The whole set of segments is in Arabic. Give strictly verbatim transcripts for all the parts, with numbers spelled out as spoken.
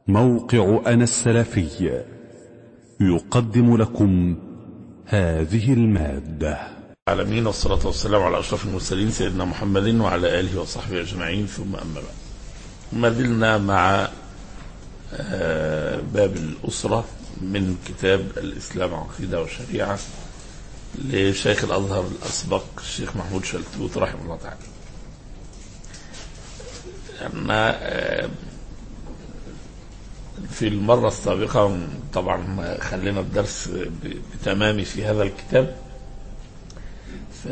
موقع أنا السلفي يقدم لكم هذه المادة. العالمين، والصلاة والسلام على أشرف المرسلين سيدنا محمد وعلى آله وصحبه أجمعين، ثم أما بعد. ما زلنا مع باب الأسرة من كتاب الإسلام عقيدة وشريعة لشيخ الأزهر الأسبق الشيخ محمود شلتوت رحمه الله تعالى. أنا في المرة السابقة طبعا خلينا الدرس بتمامي في هذا الكتاب، ف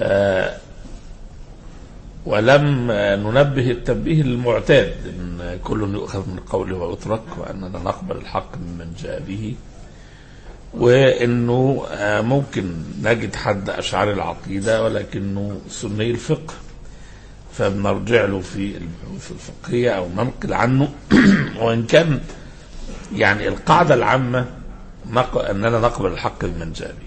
ولم ننبه التنبيه المعتاد ان كل يؤخذ من قوله ويترك، واننا نقبل الحق ممن جاء به، وانه ممكن نجد حد اشعري العقيده ولكنه سني الفقه فبنرجع له في البحوث الفقهيه او ننقل عنه. وان كان يعني القاعده العامه اننا نقبل الحق ممن جاء به،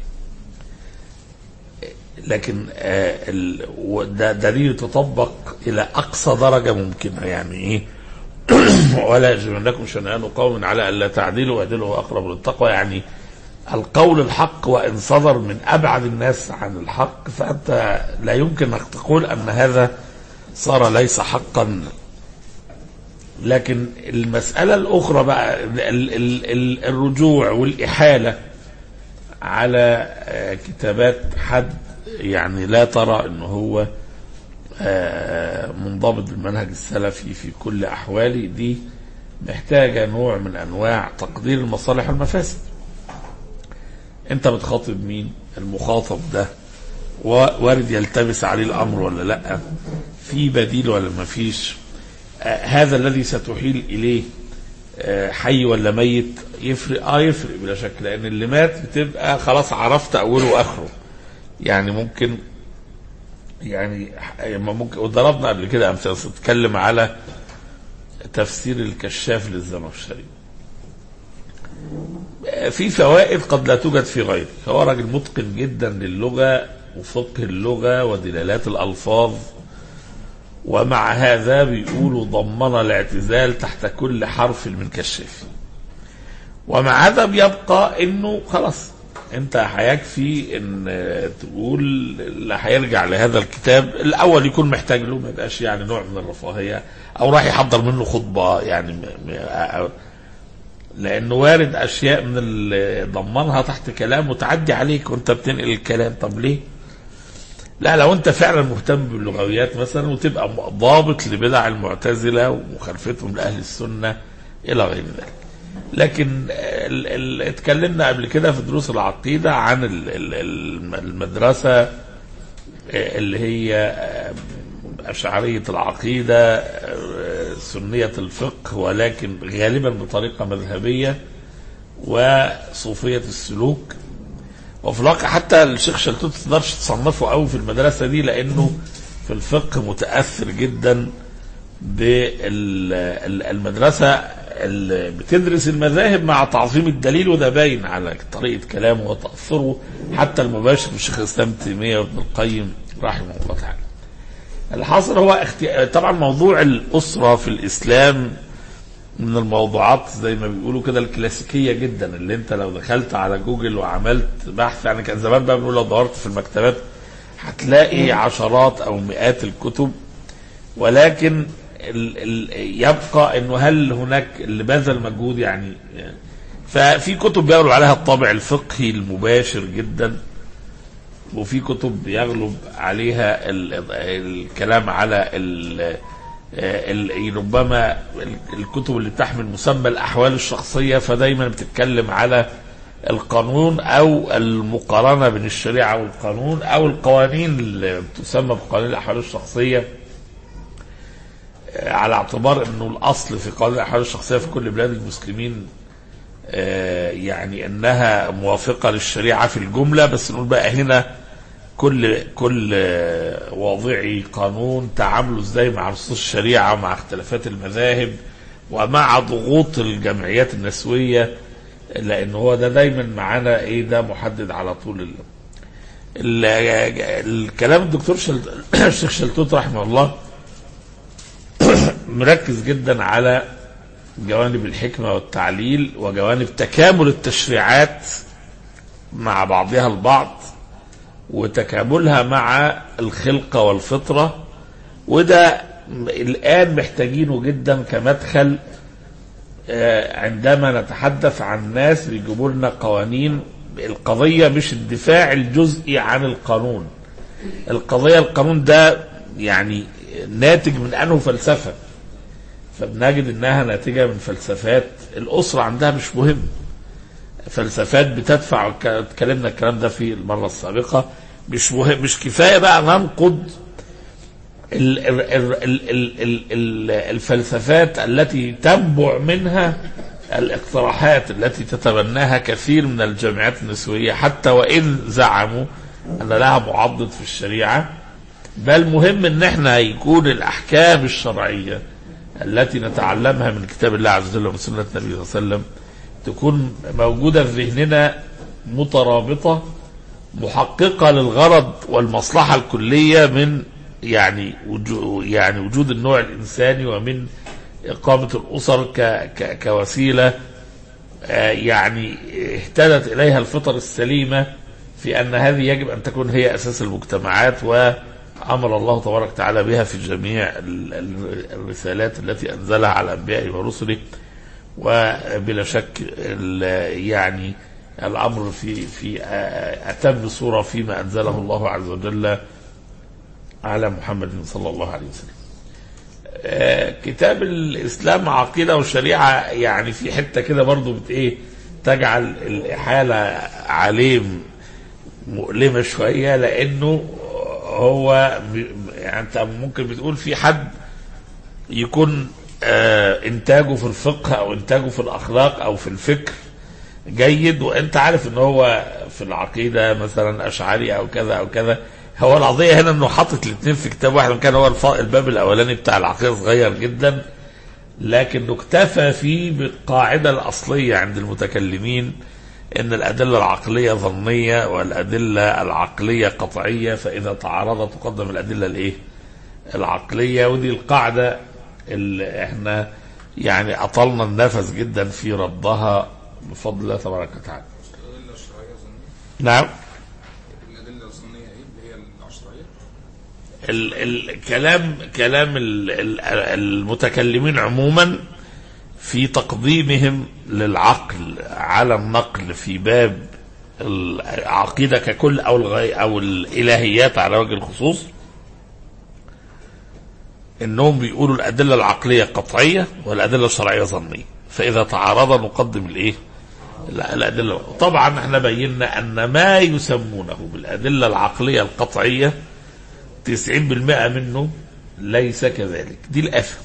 لكن ده دليل تطبق الى اقصى درجه ممكنه. يعني ايه؟ ولا يجرمنكم شنآن قوم على الا تعدلوا واعدلوا هو اقرب للتقوى. يعني القول الحق وان صدر من ابعد الناس عن الحق فانت لا يمكن ان تقول ان هذا صار ليس حقا. لكن المساله الاخرى بقى الرجوع والاحاله على كتابات حد يعني لا ترى انه هو منضبط بالمنهج السلفي في كل احواله، دي محتاجه نوع من انواع تقدير المصالح والمفاسد. انت بتخاطب مين؟ المخاطب ده وارد يلتبس عليه الامر ولا لا؟ في بديل ولا ما فيش؟ هذا الذي ستحيل اليه حي ولا ميت؟ يفرق اه يفرق بلا شك، لان اللي مات بتبقى خلاص عرفت اوله واخره. يعني ممكن يعني ممكن وضربنا قبل كده امثله تتكلم على تفسير الكشاف للزمخشري، في فوائد قد لا توجد في غيره. هو راجل متقن جدا للغه وفقه اللغه ودلالات الالفاظ، ومع هذا بيقولوا ضمن الاعتزال تحت كل حرف من كشاف. ومع هذا بيبقى انه خلاص انت هيكفي ان تقول اللي هيرجع لهذا الكتاب الاول يكون محتاج له، ما يبقاش يعني نوع من الرفاهيه او راح يحضر منه خطبه، يعني لانه وارد اشياء من اللي ضمنها تحت كلام وتعدي عليك وانت بتنقل الكلام. طب ليه؟ لا، لو انت فعلا مهتم باللغويات مثلا وتبقى ضابط لبدع المعتزله ومخالفتهم لاهل السنه الى غير ذلك. لكن اتكلمنا قبل كده في دروس العقيده عن المدرسه اللي هي اشعريه العقيده سنيه الفقه، ولكن غالبا بطريقه مذهبيه، وصوفيه السلوك. وفي الواقع حتى الشيخ شلتوت ما تقدرش تصنفه قوي في المدرسه دي، لانه في الفقه متاثر جدا بالمدرسه اللي بتدرس المذاهب مع تعظيم الدليل، وده باين على طريقه كلامه وتاثره حتى المباشر بالشيخ الاسلام ابن تيميه وابن القيم رحمه الله تعالى. الحاصل هو اختي... طبعا موضوع الاسره في الاسلام من الموضوعات زي ما بيقولوا كده الكلاسيكيه جدا، اللي انت لو دخلت على جوجل وعملت بحث، يعني كان زمان بقى بنقول لو دورت في المكتبات هتلاقي عشرات او مئات الكتب، ولكن ال ال يبقى انه هل هناك اللي بذل مجهود؟ يعني ففي كتب بيقولوا عليها الطابع الفقهي المباشر جدا، وفي كتب يغلب عليها ال الكلام على ال ربما الكتب اللي بتحمل مسمى الأحوال الشخصية، فدايما بتتكلم على القانون أو المقارنة بين الشريعة والقانون، أو القوانين اللي تسمى بقوانين الأحوال الشخصية، على اعتبار أنه الأصل في قوانين الأحوال الشخصية في كل بلاد المسلمين يعني أنها موافقة للشريعة في الجملة، بس نقول بقى هنا كل كل واضعي قانون تعامله ازاي مع نصوص الشريعه ومع اختلافات المذاهب ومع ضغوط الجمعيات النسويه، لان هو ده دايما معانا ايه، ده محدد على طول ال ال الكلام. الدكتور الشيخ شلتوت رحمه الله مركز جدا على جوانب الحكمة والتعليل وجوانب تكامل التشريعات مع بعضها البعض وتكاملها مع الخلقة والفطرة. وده الآن محتاجينه جدا كمدخل عندما نتحدث عن ناس بيجيبوا لنا قوانين. القضية مش الدفاع الجزئي عن القانون، القضية القانون ده يعني ناتج من أنه فلسفة، فبنجد انها ناتجة من فلسفات الأسرة عندها مش مهم، فلسفات بتدفع. اتكلمنا الكلام ده في المرة السابقة. مش مهم، مش كفاية بقى ننقد الفلسفات التي تنبع منها الاقتراحات التي تتبناها كثير من الجامعات النسوية حتى وإن زعموا أن لها معضد في الشريعة. بل مهم ان احنا يكون الأحكام الشرعية التي نتعلمها من كتاب الله عز وجل ومن سنة النبي صلى الله عليه وسلم تكون موجودة في ذهننا مترابطة محققة للغرض والمصلحة الكلية من يعني وجود, يعني وجود النوع الإنساني ومن إقامة الأسر ك ك كوسيلة يعني اهتدت إليها الفطر السليمة في أن هذه يجب أن تكون هي أساس المجتمعات، وأمر الله تبارك وتعالى بها في جميع الرسالات التي أنزلها على أنبيائه ورسله. وبلا شك يعني الأمر في في أتم صورة فيما أنزله الله عز وجل على محمد صلى الله عليه وسلم. كتاب الإسلام عقيدة والشريعة يعني في حتة كده برضو بت إيه تجعل الإحالة عليه مؤلمة شوية، لأنه هو يعني أنت ممكن بتقول في حد يكون إنتاجه في الفقه أو إنتاجه في الأخلاق أو في الفكر جيد، وأنت عارف إن هو في العقيدة مثلا أشعري أو كذا أو كذا. هو القضية هنا إنه حاطط الاثنين في كتاب واحد، كان هو الباب الأولاني بتاع العقيدة صغير جدا، لكنه اكتفى فيه بالقاعدة الأصلية عند المتكلمين إن الأدلة العقلية ظنية والأدلة العقلية قطعية، فإذا تعارضت تقدم الأدلة الإيه؟ العقلية. ودي القاعدة اللي إحنا يعني أطلنا النفس جدا في ردها بفضل الله تبارك وتعالى. نعم. الأدلة الظنية إيه اللي هي العشرية؟ الكلام كلام المتكلمين عموما في تقديمهم للعقل على النقل في باب العقيدة ككل أو الغي أو الإلهيات على وجه الخصوص، إنهم بيقولوا الأدلة العقلية قطعية والأدلة الشرعية ظنية، فإذا تعارض نقدم الإيه؟ الأدلة. طبعا احنا بينا أن ما يسمونه بالأدلة العقلية القطعية تسعين بالمئة منه ليس كذلك. دي الآفة.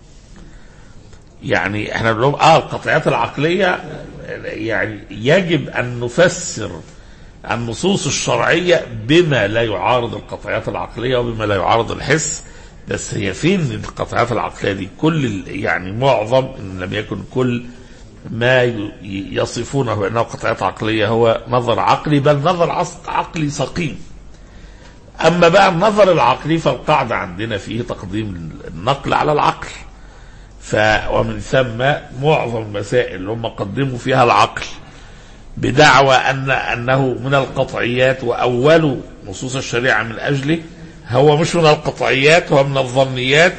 يعني احنا بنقول اه القطعيات العقلية يعني يجب أن نفسر النصوص الشرعية بما لا يعارض القطعيات العقلية وبما لا يعارض الحس. بس هي فين القطعيات العقلية دي؟ كل يعني معظم إن لم يكن كل ما يصفونه بأنه قطعيات عقلية هو نظر عقلي، بل نظر عقلي سقيم. أما بقى النظر العقلي فالقاعدة عندنا فيه تقديم النقل على العقل، ف ومن ثم معظم المسائل اللي هم قدموا فيها العقل بدعوى أن أنه من القطعيات وأول نصوص الشريعة من أجله هو مش من القطعيات، هو من الظنيات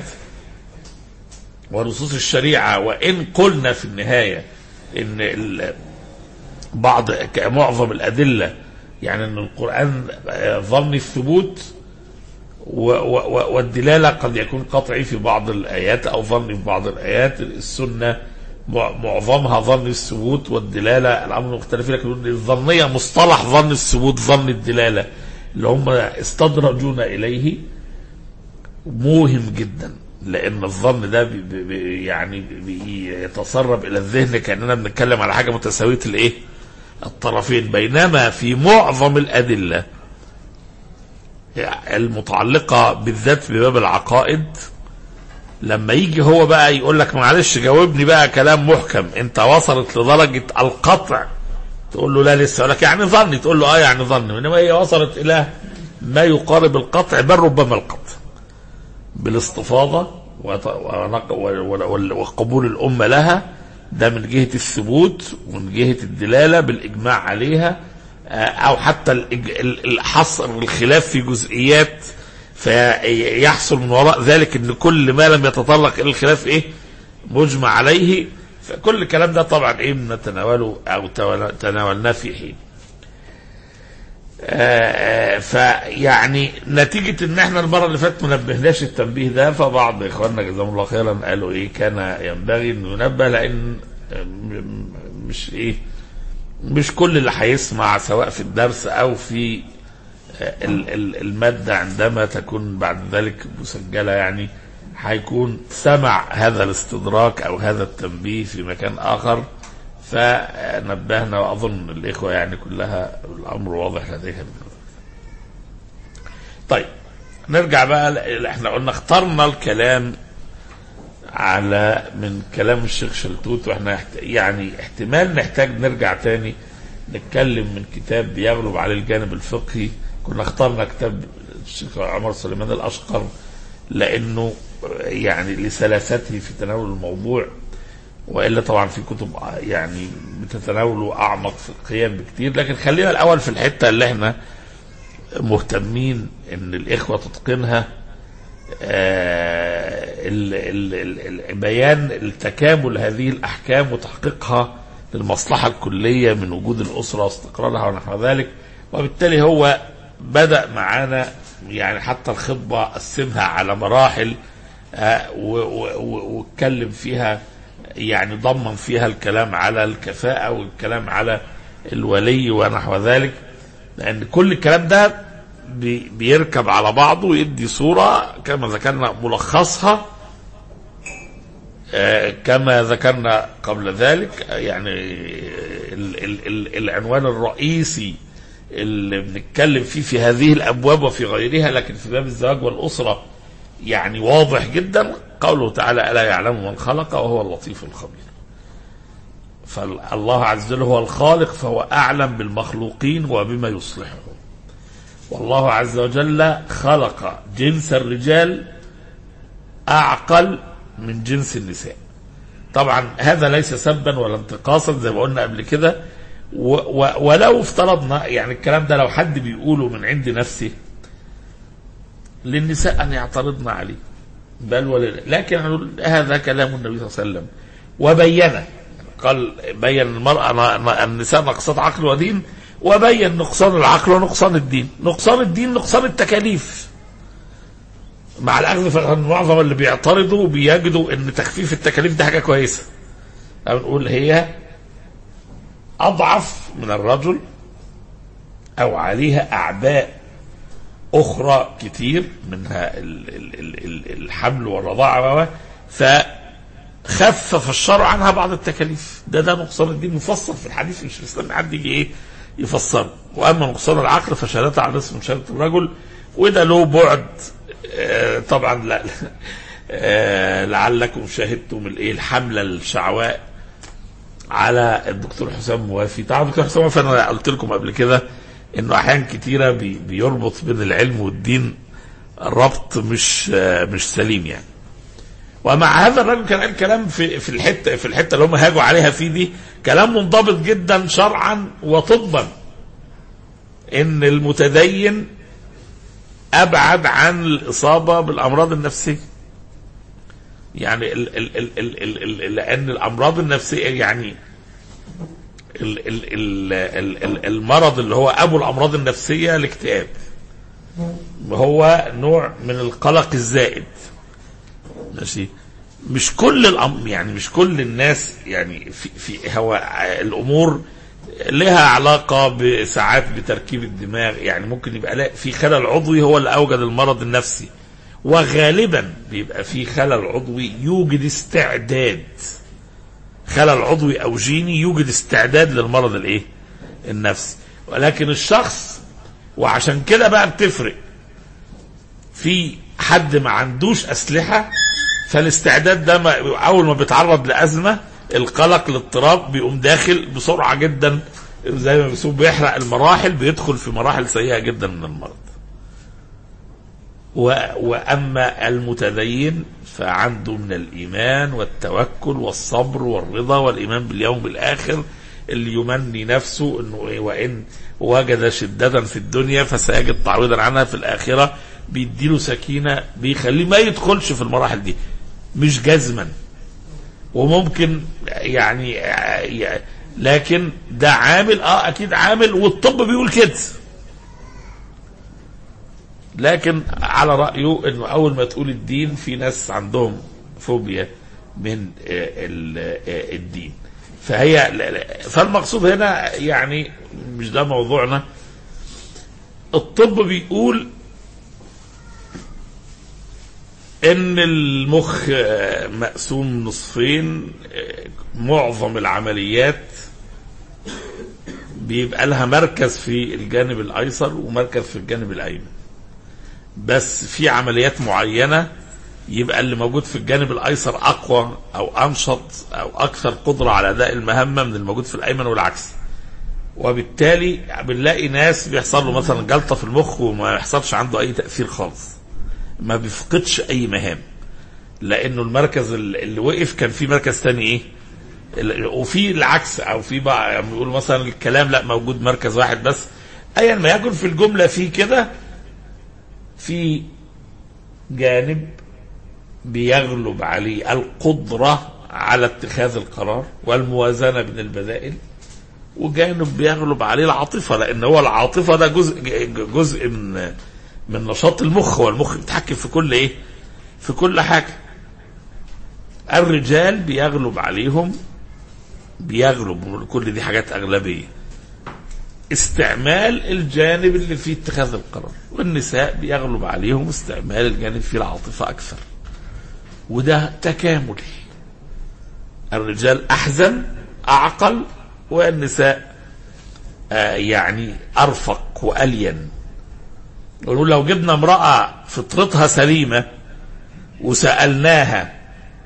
ونصوص الشريعة. وإن قلنا في النهاية إن بعض معظم الأدلة يعني أن القرآن ظني الثبوت والدلالة قد يكون قطعي في بعض الآيات أو ظني في بعض الآيات، السنة معظمها ظن الثبوت والدلالة الأمر مختلف، لكن الظنية مصطلح ظن الثبوت ظن الدلالة اللي هم استدرجون إليه موهم جدا، لأن الظن ده بي بي يعني بيتسرب إلى الذهن كأننا بنتكلم على حاجة متساوية الإيه؟ الطرفين. بينما في معظم الأدلة المتعلقة بالذات بباب العقائد لما يجي هو بقى يقول لك معلش جاوبني بقى كلام محكم، انت وصلت لدرجة القطع تقول له لا لسه، يقول لك يعني ظني، تقول له اه يعني ظني، انما هي وصلت الى ما يقارب القطع بل ربما القطع بالاستفاضة وقبول الأمة لها، ده من جهة الثبوت ومن جهة الدلالة بالإجماع عليها، أو حتى الحصر الخلاف في جزئيات فيحصل من وراء ذلك ان كل ما لم يتطرق الى الخلاف ايه مجمع عليه. فكل الكلام ده طبعا ايه نتناوله او تناولناه في حين. فيعني نتيجة ان احنا المرة اللي فاتت ما نبهناش التنبيه ده، فبعض اخواننا جزاهم الله خيرا قالوا ايه كان ينبغي انه ينبه، لان مش ايه مش كل اللي هيسمع سواء في الدرس او في المادة عندما تكون بعد ذلك مسجلة يعني هيكون سمع هذا الاستدراك او هذا التنبيه في مكان اخر، فنبهنا واظن الاخوة يعني كلها الامر واضح لديها. طيب نرجع بقى، احنا قلنا اخترنا الكلام على من كلام الشيخ شلتوت، واحنا يعني احتمال نحتاج نرجع تاني نتكلم من كتاب بيغلب عليه الجانب الفقهي. كنا اخترنا كتاب الشيخ عمر سليمان الأشقر لأنه يعني لسلاسته في تناول الموضوع، وإلا طبعا في كتب يعني بتتناوله أعمق فقهيا بكتير. لكن خلينا الأول في الحتة اللي احنا مهتمين إن الإخوة تتقنها، بيان التكامل هذه الأحكام وتحقيقها للمصلحة الكلية من وجود الأسرة واستقرارها ونحو ذلك. وبالتالي هو بدأ معانا يعني حتى الخطبة قسمها على مراحل واتكلم فيها يعني ضمن فيها الكلام على الكفاءة والكلام على الولي ونحو ذلك، لأن كل الكلام ده بيركب على بعضه ويدي صورة كما ذكرنا ملخصها كما ذكرنا قبل ذلك. يعني ال ال ال العنوان الرئيسي اللي بنتكلم فيه في هذه الأبواب وفي غيرها، لكن في باب الزواج والأسرة يعني واضح جدا قوله تعالى ألا يعلم من خلق وهو اللطيف الخبير. فالله عز وجل هو الخالق فهو أعلم بالمخلوقين وبما يصلحهم، والله عز وجل خلق جنس الرجال أعقل من جنس النساء. طبعا هذا ليس سبا ولا انتقاصا زي ما قلنا قبل كده، ولو افترضنا يعني الكلام ده لو حد بيقوله من عند نفسه للنساء أن يعترضنا عليه بل ولا، لكن هذا كلام النبي صلى الله عليه وسلم وبينه، قال بين المرأة النساء نقصات عقل ودين، وبين نقصان العقل ونقصان الدين. نقصان الدين نقصان التكاليف، مع الأخذ فان معظم اللي بيعترضوا بيجدوا ان تخفيف التكاليف دي حاجة كويسة، نقول هي أضعف من الرجل أو عليها أعباء أخرى كتير منها الحمل والرضاعة، فخفف الشرع عنها بعض التكاليف. ده ده نقصان الدين مفصل في الحديث، مش الإسلام حد يجي إيه يفسره. وأما نقصان العقل فشهادة على اسم شهادة الرجل، وده له بعد آه طبعا لا آه لعلكم شاهدتم الايه الحملة الشعواء على الدكتور حسام موافي. طبعا الدكتور حسام موافي انا قلت لكم قبل كده انه احيان كتيرة بي بيربط بين العلم والدين الربط مش آه مش سليم يعني. ومع هذا الرجل كان قال كلام في في الحته في الحته اللي هم هاجوا عليها في دي كلام منضبط جدا شرعا وطبا، ان المتدين ابعد عن الاصابه بالامراض النفسيه. يعني ال ال ال ال ال ال لان الامراض النفسيه يعني ال ال ال ال ال المرض اللي هو ابو الامراض النفسيه الاكتئاب، هو نوع من القلق الزائد. ماشي، مش كل الأم يعني مش كل الناس يعني في في هو الامور لها علاقه بساعات بتركيب الدماغ، يعني ممكن يبقى في خلل عضوي هو اللي اوجد المرض النفسي، وغالبا بيبقى في خلل عضوي يوجد استعداد، خلل عضوي او جيني يوجد استعداد للمرض الايه النفسي. ولكن الشخص، وعشان كده بقى بتفرق في حد ما عندوش اسلحه، فالاستعداد ده ما اول ما بيتعرض لازمه القلق الاضطراب بيقوم داخل بسرعه جدا، زي ما بيسموه بيحرق المراحل، بيدخل في مراحل سيئه جدا من المرض. وأما المتدين فعنده من الإيمان والتوكل والصبر والرضا والإيمان باليوم الآخر اللي يمني نفسه أنه وإن وجد شدة في الدنيا فسيجد تعويضا عنها في الآخرة، بيديله سكينة بيخليه ما يدخلش في المراحل دي، مش جزما وممكن يعني, يعني لكن ده عامل اه اكيد عامل، والطب بيقول كده. لكن على رأيه انه اول ما تقول الدين في ناس عندهم فوبيا من الدين، فهي فالمقصود هنا يعني مش ده موضوعنا. الطب بيقول ان المخ مقسوم نصفين، معظم العمليات بيبقى لها مركز في الجانب الايسر ومركز في الجانب الايمن، بس في عمليات معينة يبقى اللي موجود في الجانب الايسر اقوى او انشط او اكثر قدرة على اداء المهمة من الموجود في الايمن والعكس. وبالتالي بنلاقي ناس بيحصل له مثلا جلطة في المخ وما يحصلش عنده اي تأثير خالص، ما بيفقدش اي مهام، لانه المركز اللي وقف كان في مركز تاني ايه، وفي العكس، او في بقى يعني بيقولوا مثلا الكلام لا موجود مركز واحد بس. ايا ما يكن في الجملة في كده، في جانب بيغلب عليه القدرة على اتخاذ القرار والموازنة بين البدائل، وجانب بيغلب عليه العاطفة، لان هو العاطفة ده جزء جزء من من نشاط المخ، والمخ بيتحكم في كل ايه، في كل حاجة. الرجال بيغلب عليهم بيغلب كل دي حاجات اغلبية استعمال الجانب اللي فيه اتخاذ القرار، والنساء بيغلب عليهم استعمال الجانب فيه العاطفة اكثر، وده تكامل. الرجال احزن اعقل، والنساء آه يعني ارفق والين. نقول لو جبنا امرأة فطرتها سليمة وسألناها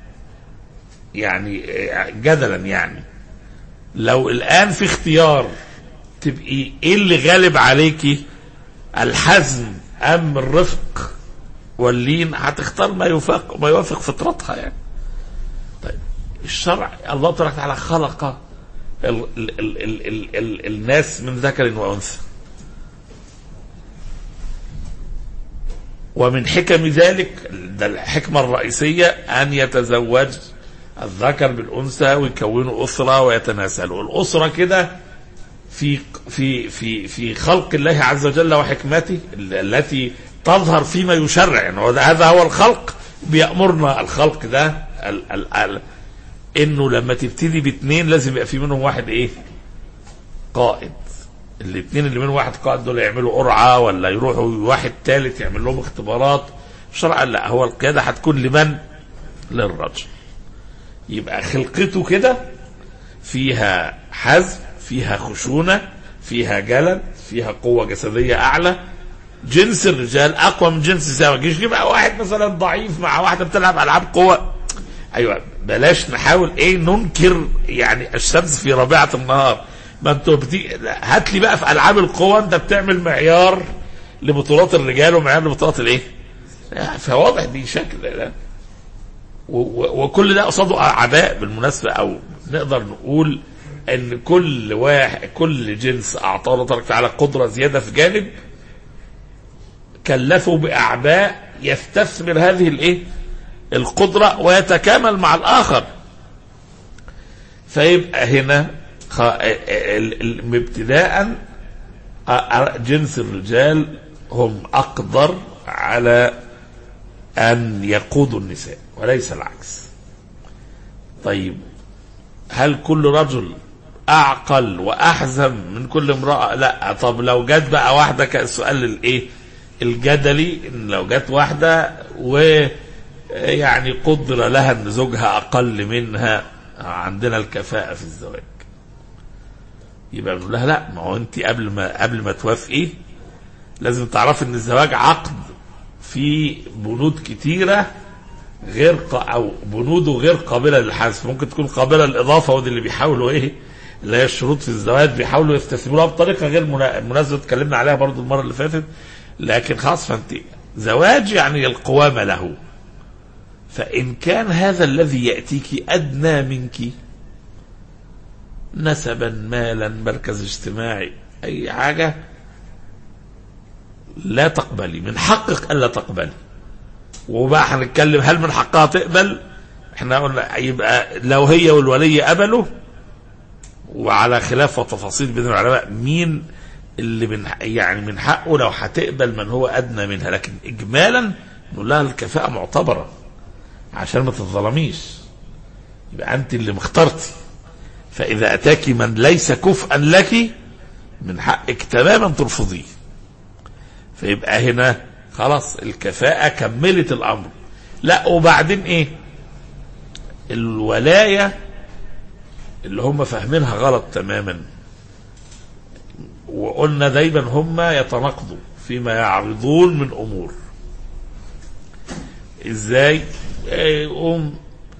يعني جدلا، يعني لو الآن في اختيار تبقي ايه اللي غالب عليكي، الحزم ام الرفق واللين، هتختار ما يوافق ما يوافق فطرتها يعني. طيب الشرع الله تبارك وتعالى خلق ال ال ال ال ال ال الناس من ذكر وانثى، ومن حكم ذلك ده الحكمة الرئيسية أن يتزوج الذكر بالأنثى ويكونوا أسرة ويتناسلوا. الأسرة كده في في في في خلق الله عز وجل وحكمته التي تظهر فيما يشرع، يعني هذا هو الخلق. بيأمرنا الخلق ده ال ال ال إنه لما تبتدي باثنين لازم يبقى في منهم واحد إيه، قائد. الاثنين اللي منهم واحد قائد دول يعملوا قرعة ولا يروحوا واحد ثالث يعمل لهم اختبارات. شرعا لا، هو القيادة هتكون لمن؟ للرجل. يبقى خلقته كده فيها حزم، فيها خشونة، فيها جلد، فيها قوة جسدية أعلى. جنس الرجال أقوى من جنس النساء. ما تجيش يبقى واحد مثلا ضعيف مع واحدة بتلعب ألعاب قوة. أيوة بلاش نحاول إيه ننكر يعني الشمس في ربيعة النهار. ما انتوا بتي... هات لي بقى في العاب القوى انت بتعمل معيار لبطولات الرجال ومعيار لبطولات الايه، فواضح دي شكل لا. و... و... وكل ده قصاده اعداء بالمناسبه. او نقدر نقول ان كل واحد كل جنس اعطاه الله تبارك وتعالى قدره زياده في جانب، كلفه باعباء يستثمر هذه الايه القدره ويتكامل مع الاخر. فيبقى هنا ابتداء جنس الرجال هم أقدر على أن يقودوا النساء وليس العكس. طيب هل كل رجل أعقل وأحزم من كل امرأة؟ لا. طب لو جت بقى واحدة، كالسؤال الايه الجدلي، إن لو جت واحدة ويعني قدر لها أن زوجها أقل منها، عندنا الكفاءة في الزواج، يبقى بنقول لها لا، ما هو انت قبل ما قبل ما توافقي لازم تعرفي ان الزواج عقد في بنود كتيره غير ق... او بنوده غير قابله للحذف. ممكن تكون قابله للاضافه، ودي اللي بيحاولوا ايه اللي هي الشروط في الزواج بيحاولوا يستثمروها بطريقه غير مناسبه، اتكلمنا عليها برضو المره اللي فاتت. لكن خلاص، فانت زواج يعني القوامة له. فإن كان هذا الذي يأتيك أدنى منك نسبا، مالا، مركز اجتماعي، أي حاجة، لا تقبلي، من حقك ألا تقبلي. وبقى هنتكلم هل من حقها تقبل. احنا قلنا يبقى لو هي والولي قبلوا، وعلى خلاف وتفاصيل بين العلماء مين اللي من يعني من حقه لو هتقبل من هو أدنى منها. لكن إجمالا نقول لها الكفاءة معتبرة عشان ما تتظلميش، يبقى أنت اللي مخترتي. فإذا أتاك من ليس كفءا لك من حقك تماما ترفضيه. فيبقى هنا خلاص الكفاءة كملت الأمر. لا وبعدين إيه الولاية اللي هم فاهمينها غلط تماما، وقلنا دايما هم يتناقضوا فيما يعرضون من أمور. إزاي يقوم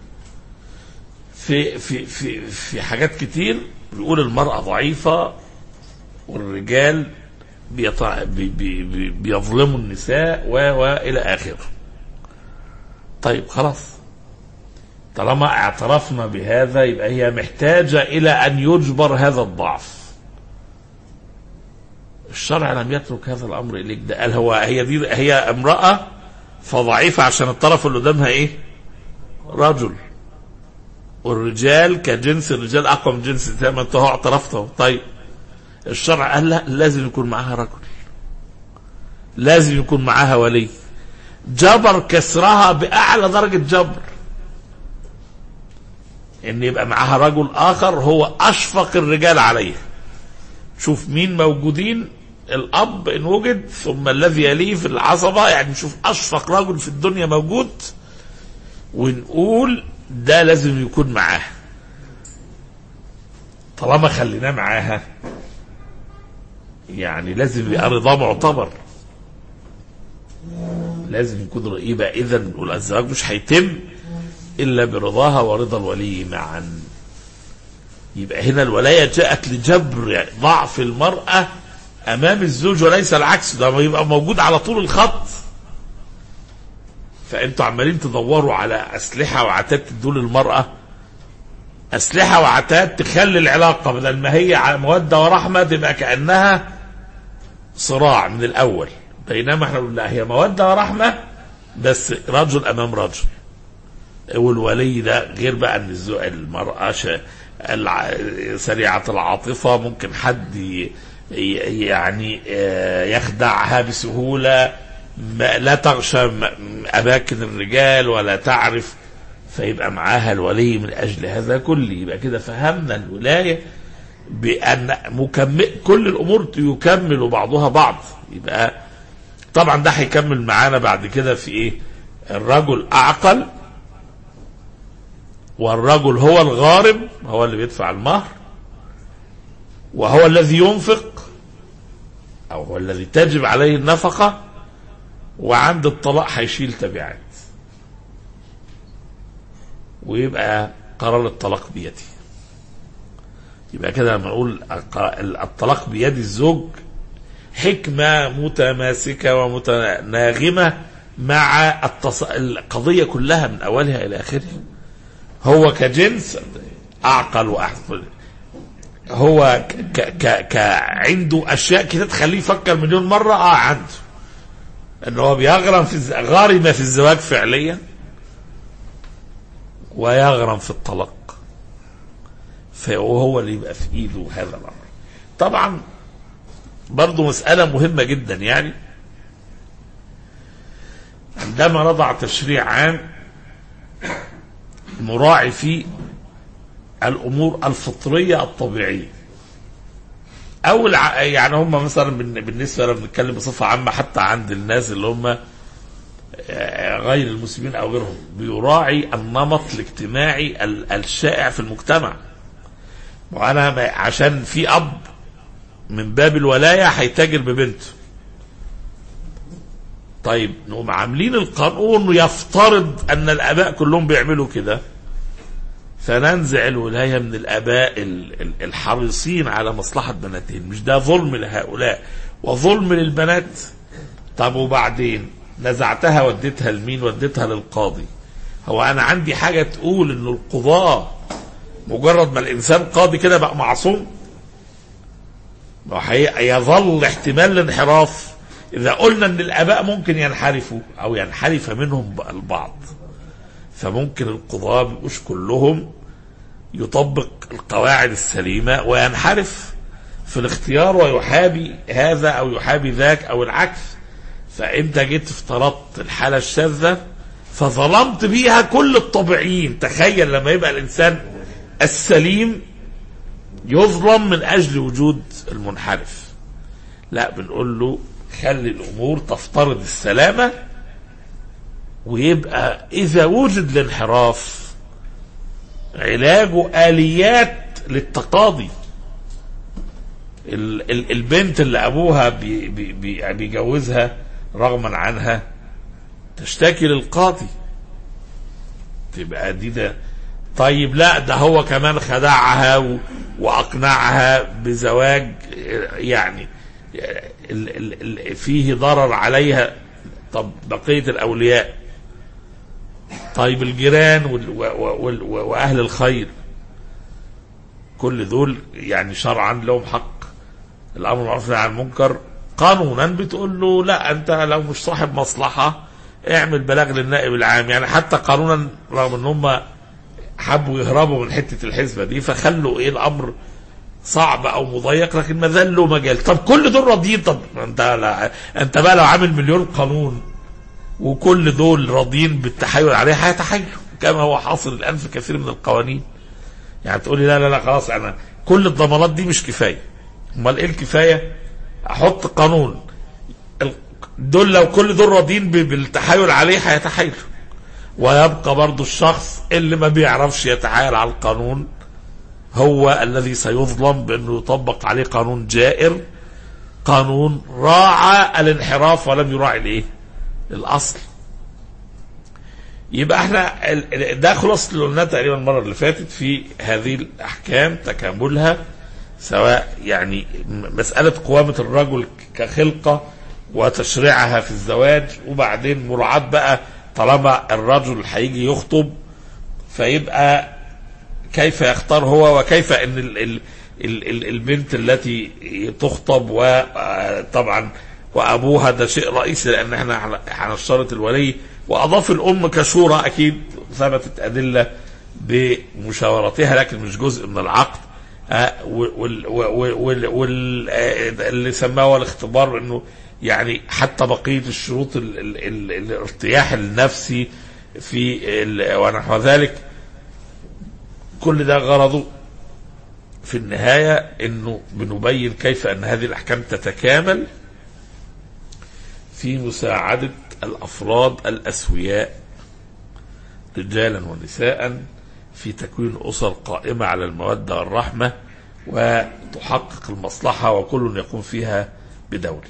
في في في في حاجات كتير بيقول المرأة ضعيفة والرجال بيطع بي بي بي بيظلموا النساء وإلى آخره. طيب خلاص، طالما اعترفنا بهذا يبقى هي محتاجة إلى أن يجبر هذا الضعف. الشرع لم يترك هذا الأمر إليك، ده قال هو هي دي هي امرأة فضعيفة عشان الطرف اللي قدامها إيه؟ رجل. والرجال كجنس الرجال أقوى من جنس النساء، ما أنت هو اعترفته. طيب الشرع قال لا، لازم يكون معاها رجل، لازم يكون معاها ولي. جبر كسرها بأعلى درجة جبر، ان يبقى معاها رجل اخر هو اشفق الرجال عليه. شوف مين موجودين، الاب ان وجد، ثم الذي يليه في العصبة، يعني نشوف اشفق رجل في الدنيا موجود ونقول ده لازم يكون معاها. طالما خليناه معاها يعني لازم يبقى رضا معتبر، لازم يكون رقيبة. اذا الزواج مش هيتم إلا برضاها ورضا الولي معا. يبقى هنا الولاية جاءت لجبر يعني ضعف المرأة أمام الزوج وليس العكس، ده يبقى موجود على طول الخط. فأنتوا عمالين تدوروا على أسلحة وعتاد تدول المرأة، أسلحة وعتاد تخلي العلاقة بدل ما هي على مودة ورحمة تبقى كأنها صراع من الأول. بينما احنا نقول لا، هي مودة ورحمة بس رجل أمام رجل. والولي ده غير بقى ان المرأة سريعة العاطفة، ممكن حد يعني يخدعها بسهولة، لا تغشى أماكن الرجال ولا تعرف، فيبقى معاها الولي من أجل هذا كله. يبقى كده فهمنا الولاية بأن مكمل كل الأمور يكمل بعضها بعض. يبقى طبعا ده هيكمل معانا بعد كده في إيه؟ الرجل أعقل، والرجل هو الغارم، هو اللي بيدفع المهر، وهو الذي ينفق أو هو الذي تجب عليه النفقة، وعند الطلاق هيشيل تبعات، ويبقى قرار الطلاق بيدي. يبقى كده لما نقول الطلاق بيد الزوج حكمة متماسكة ومتناغمة مع التص... القضية كلها من أولها إلى آخره. هو كجنس أعقل وأحسن، هو ك... ك... ك... عنده أشياء كده تخليه يفكر مليون مرة. آه عنده أنه هو بيغرم في الز... غارمة في الزواج فعليا، ويغرم في الطلاق، فهو اللي يبقى في إيده هذا الأمر. طبعا برضو مسألة مهمة جدا، يعني عندما نضع تشريع عام مراعي فيه الأمور الفطرية الطبيعية، أو يعني هم مثلا بالنسبة لما بنتكلم بصفة عامة حتى عند الناس اللي هم غير المسلمين أو غيرهم، بيراعي النمط الاجتماعي الشائع في المجتمع. وأنا عشان في أب من باب الولاية هيتاجر ببنته، طيب نقوم عاملين القانون يفترض أن الآباء كلهم بيعملوا كده، فننزع الولاية من الآباء الحريصين على مصلحة بناتهم. مش ده ظلم لهؤلاء وظلم للبنات؟ طب وبعدين نزعتها وديتها لمين؟ وديتها للقاضي. هو انا عندي حاجة تقول ان القضاة مجرد ما الانسان قاضي كده بقى معصوم؟ يظل احتمال الانحراف اذا قلنا ان الاباء ممكن ينحرفوا او ينحرف منهم البعض، فممكن القضاة مش كلهم يطبق القواعد السليمة وينحرف في الاختيار ويحابي هذا او يحابي ذاك او العكس. فانت جيت افترضت الحالة الشاذة فظلمت بيها كل الطبيعيين. تخيل لما يبقى الانسان السليم يظلم من اجل وجود المنحرف. لا، بنقول له خلي الامور تفترض السلامة، ويبقى اذا وجد الانحراف علاجه آليات للتقاضي. البنت اللي ابوها بي بي بيجوزها رغما عنها تشتكي للقاضي، تبقى دي ده. طيب لا، ده هو كمان خدعها واقنعها بزواج يعني فيه ضرر عليها. طب بقية الاولياء، طيب الجيران واهل الخير، كل دول يعني شرعا لهم حق. الامر بالمعروف والنهي عن المنكر قانونا بتقول له لا، انت لو مش صاحب مصلحة اعمل بلاغ للنائب العام. يعني حتى قانونا رغم ان هم حبوا يهربوا من حتة الحزبة دي فخلوا ايه الامر صعب او مضيق، لكن ما زال له مجال. طب كل دول راضيين؟ طب انت لا انت بقى لو عامل مليون قانون وكل دول راضيين بالتحايل عليه هيتحايلوا كما هو حاصل الان في كثير من القوانين. يعني تقولي لا لا لا خلاص انا كل الضمانات دي مش كفايه، امال ايه الكفايه؟ احط قانون دول لو كل دول راضيين بالتحايل عليه هيتحايلوا، ويبقى برضو الشخص اللي ما بيعرفش يتحايل على القانون هو الذي سيظلم بانه يطبق عليه قانون جائر، قانون راعى الانحراف ولم يراعي الايه؟ الاصل. يبقى احنا ده خلاص اللي قلناه تقريبا المره اللي فاتت في هذه الاحكام تكاملها، سواء يعني مساله قوامه الرجل كخلقه وتشريعها في الزواج، وبعدين مراعاه بقى طالما الرجل هيجي يخطب فيبقى كيف يختار هو، وكيف ان ال ال ال البنت التي تخطب وطبعا وابوها ده شيء رئيسي، لان احنا هنشترط الولي، واضاف الام كشورى اكيد ثبتت ادله بمشاورتها لكن مش جزء من العقد. واللي سماه الاختبار انه يعني حتى بقيه الشروط ال ال ال الارتياح النفسي في ونحو ذلك، كل ده غرضه في النهايه انه بنبين كيف ان هذه الاحكام تتكامل في مساعده الافراد الاسوياء رجالا ونساء في تكوين اسر قائمه على الموده والرحمه وتحقق المصلحه وكل يقوم فيها بدوره.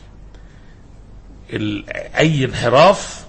اي انحراف،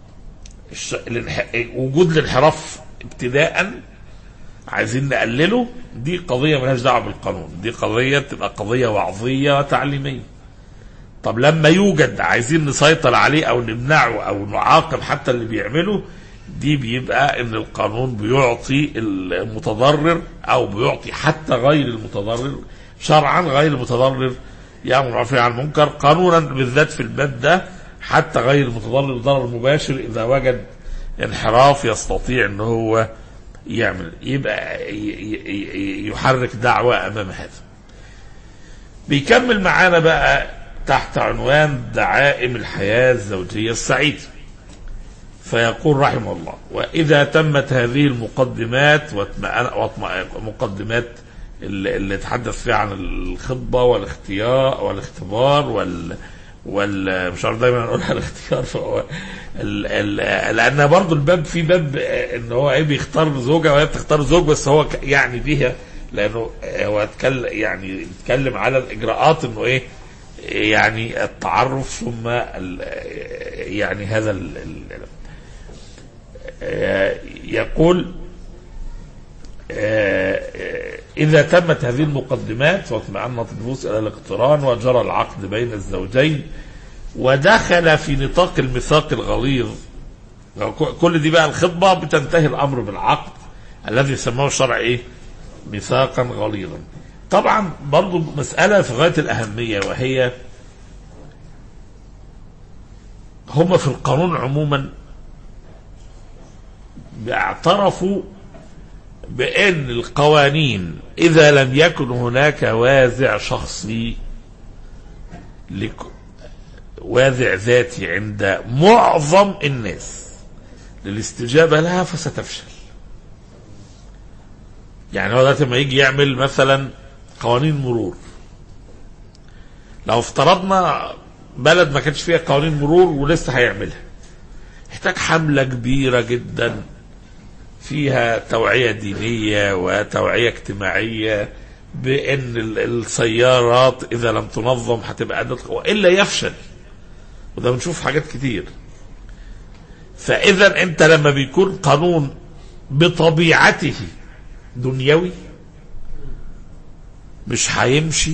وجود الانحراف ابتداء عايزين نقلله، دي قضيه ملهاش دعوه بالقانون، دي قضيه تبقى قضيه وعظيه وتعليميه. طب لما يوجد عايزين نسيطر عليه او نمنعه او نعاقب حتى اللي بيعمله، دي بيبقى ان القانون بيعطي المتضرر او بيعطي حتى غير المتضرر شرعا، غير المتضرر يامر بالمعروف والنهي عن المنكر قانونا بالذات في الباب ده، حتى غير المتضرر ضرر مباشر اذا وجد انحراف يستطيع ان هو يعمل، يبقى يحرك دعوة امام هذا. بيكمل معانا بقى تحت عنوان دعائم الحياة الزوجية السعيدة، فيقول رحمه الله: وإذا تمت هذه المقدمات مقدمات اللي تحدث فيها عن الخطبة والاختيار والاختبار وال وال مش عارف دايما نقولها الاختيار، فهو لأن برضو الباب في باب ان هو ايه بيختار زوجة وهي بتختار زوج، بس هو يعني بيها لأنه هو اتكلم يعني يتكلم على الإجراءات انه ايه يعني التعرف ثم يعني هذا ال يقول: إذا تمت هذه المقدمات واطمأنت النفوس إلى الاقتران وجرى العقد بين الزوجين ودخل في نطاق الميثاق الغليظ. كل دي بقى الخطبة بتنتهي الأمر بالعقد الذي سماه الشرع إيه؟ ميثاقا غليظا. طبعا برضو مسألة في غاية الأهمية، وهي هم في القانون عموما اعترفوا بأن القوانين إذا لم يكن هناك وازع شخصي لك وازع ذاتي عند معظم الناس للاستجابة لها فستفشل. يعني هو دلوقتي لما يجي يعمل مثلا قوانين مرور، لو افترضنا بلد ما كانش فيها قوانين مرور ولسه هيعملها، يحتاج حملة كبيرة جدا فيها توعية دينية وتوعية اجتماعية بأن السيارات إذا لم تنظم هتبقى أداة وإلا يفشل، وده بنشوف حاجات كتير. فإذا أنت لما بيكون قانون بطبيعته دنيوي مش هيمشي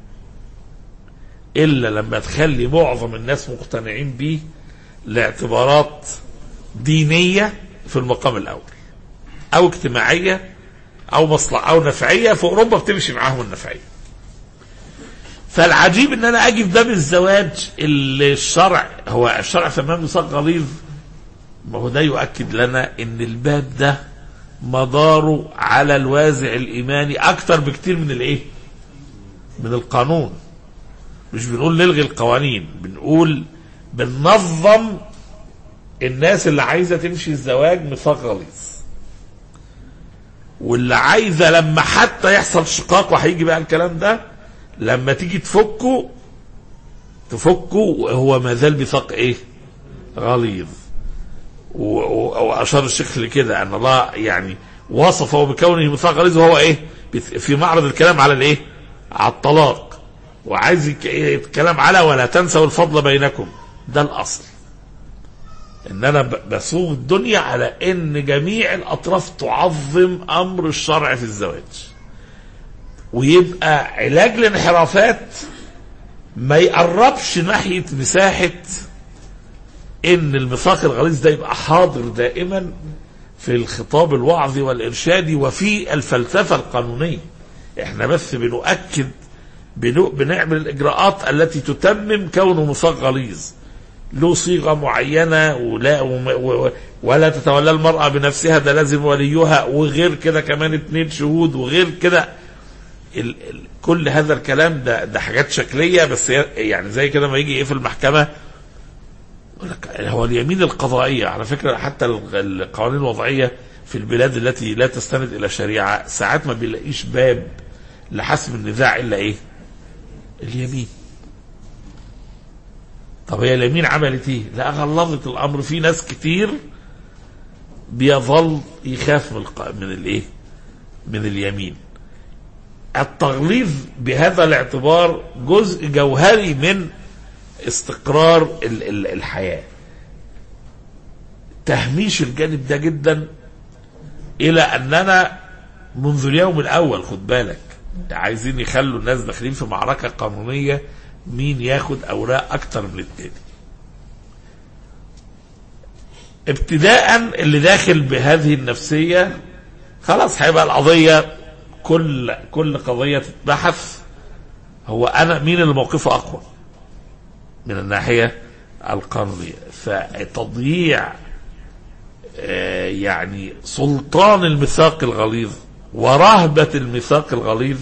إلا لما تخلي معظم الناس مقتنعين بيه لاعتبارات دينية في المقام الأول، أو اجتماعية، أو مصلحة، أو نفعية. في أوروبا بتمشي معاهم النفعية. فالعجيب ان انا اجي في باب الزواج اللي الشرع هو الشرع سماه ميثاق غليظ، ما هو ده يؤكد لنا ان الباب ده مداره على الوازع الايماني اكتر بكتير من الايه؟ من القانون. مش بنقول نلغي القوانين، بنقول بننظم الناس اللي عايزه تمشي الزواج ميثاق غليظ، واللي عايزه لما حتى يحصل شقاق، وهيجي بقى الكلام ده، لما تيجي تفكه تفكه وهو ما زال ميثاق ايه؟ غليظ. واشار الشيخ لكده ان الله يعني وصفه بكونه ميثاق غليظ، وهو ايه؟ في معرض الكلام على الايه؟ على الطلاق، وعايز يتكلم على ولا تنسوا الفضل بينكم. ده الاصل، ان انا بسوق الدنيا على ان جميع الاطراف تعظم امر الشرع في الزواج، ويبقى علاج الانحرافات ما يقربش ناحية مساحة ان الميثاق الغليظ ده يبقى حاضر دائما في الخطاب الوعظي والارشادي وفي الفلسفة القانونية. احنا بس بنؤكد بنعمل الاجراءات التي تتمم كونه ميثاق غليظ، له صيغة معينة، ولا ولا تتولى المرأة بنفسها، ده لازم وليها، وغير كده كمان اتنين شهود، وغير كده ال ال كل هذا الكلام ده ده حاجات شكلية بس، يعني زي كده ما يجي ايه في المحكمة هو اليمين القضائية. على فكرة حتى القوانين الوضعية في البلاد التي لا تستند الى شريعة ساعات ما بيلاقيش باب لحسم النزاع الا ايه؟ اليمين. طب هي اليمين عملت ايه؟ لا غلظت الامر. في ناس كتير بيظل يخاف من من الايه؟ من اليمين. التغليظ بهذا الاعتبار جزء جوهري من استقرار الحياة. تهميش الجانب ده جدا، الى اننا منذ اليوم الاول خد بالك عايزين يخلوا الناس داخلين في معركة قانونية مين ياخد اوراق اكتر من التاني. ابتداء اللي داخل بهذه النفسية خلاص هيبقى القضية كل كل قضية تتبحث هو انا مين اللي موقفه اقوى من الناحية القانونية. فتضييع آه يعني سلطان الميثاق الغليظ ورهبة الميثاق الغليظ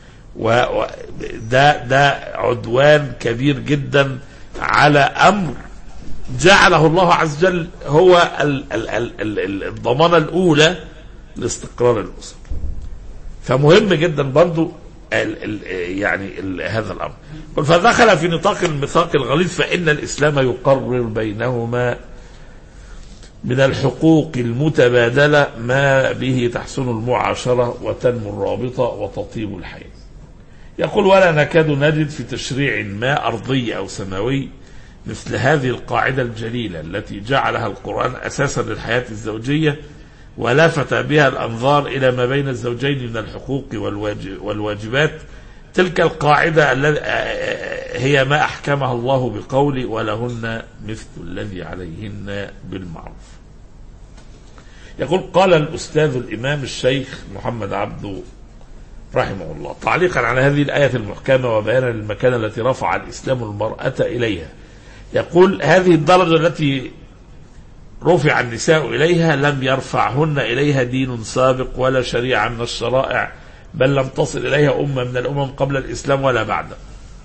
وده ده عدوان كبير جدا على امر جعله الله عز وجل هو الضمانة الاولى لاستقرار الاسر. فمهم جدا برضو ال ال يعني ال هذا الامر. فدخل في نطاق الميثاق الغليظ فان الاسلام يقرر بينهما من الحقوق المتبادلة ما به تحسن المعاشرة وتنمو الرابطة وتطيب الحياة. يقول ولا نكاد نجد في تشريع ما أرضي أو سماوي مثل هذه القاعدة الجليلة التي جعلها القرآن أساسا للحياة الزوجية ولفت بها الأنظار إلى ما بين الزوجين من الحقوق والواجبات. تلك القاعدة هي ما أحكمها الله بقوله ولهن مثل الذي عليهن بالمعروف. يقول قال الأستاذ الإمام الشيخ محمد عبده رحمه الله تعليقا على هذه الآية المحكمة وبيانا للمكانة التي رفع الإسلام المرأة إليها، يقول هذه الدرجة التي رفع النساء إليها لم يرفعهن إليها دين سابق ولا شريعة من الشرائع، بل لم تصل إليها أمة من الأمم قبل الإسلام ولا بعده.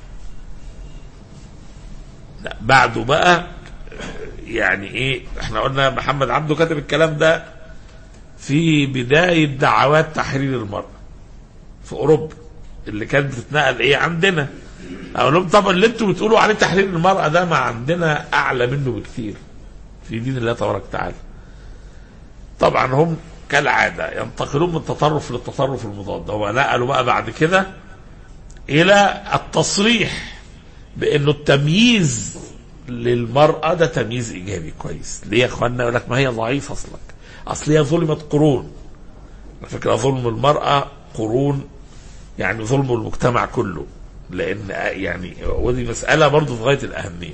لا بعده بقى يعني إيه؟ إحنا قلنا محمد عبده كتب الكلام ده في بداية دعوات تحرير المرأة في أوروبا اللي كانت بتتنقل إيه عندنا. أقول لهم طب اللي أنتوا بتقولوا عليه تحرير المرأة ده ما عندنا أعلى منه بكثير في دين الله تبارك وتعالى. طبعا هم كالعادة ينتقلون من التطرف للتطرف المضاد. هو نقلوا بقى بعد كده إلى التصريح بأنه التمييز للمرأة ده تمييز إيجابي كويس. ليه يا أخوانا؟ يقول لك ما هي ضعيفة أصلك، أصل هي ظلمت قرون. على فكرة ظلم المرأة قرون يعني ظلم المجتمع كله، لأن يعني ودي مسألة برضو في غاية الأهمية.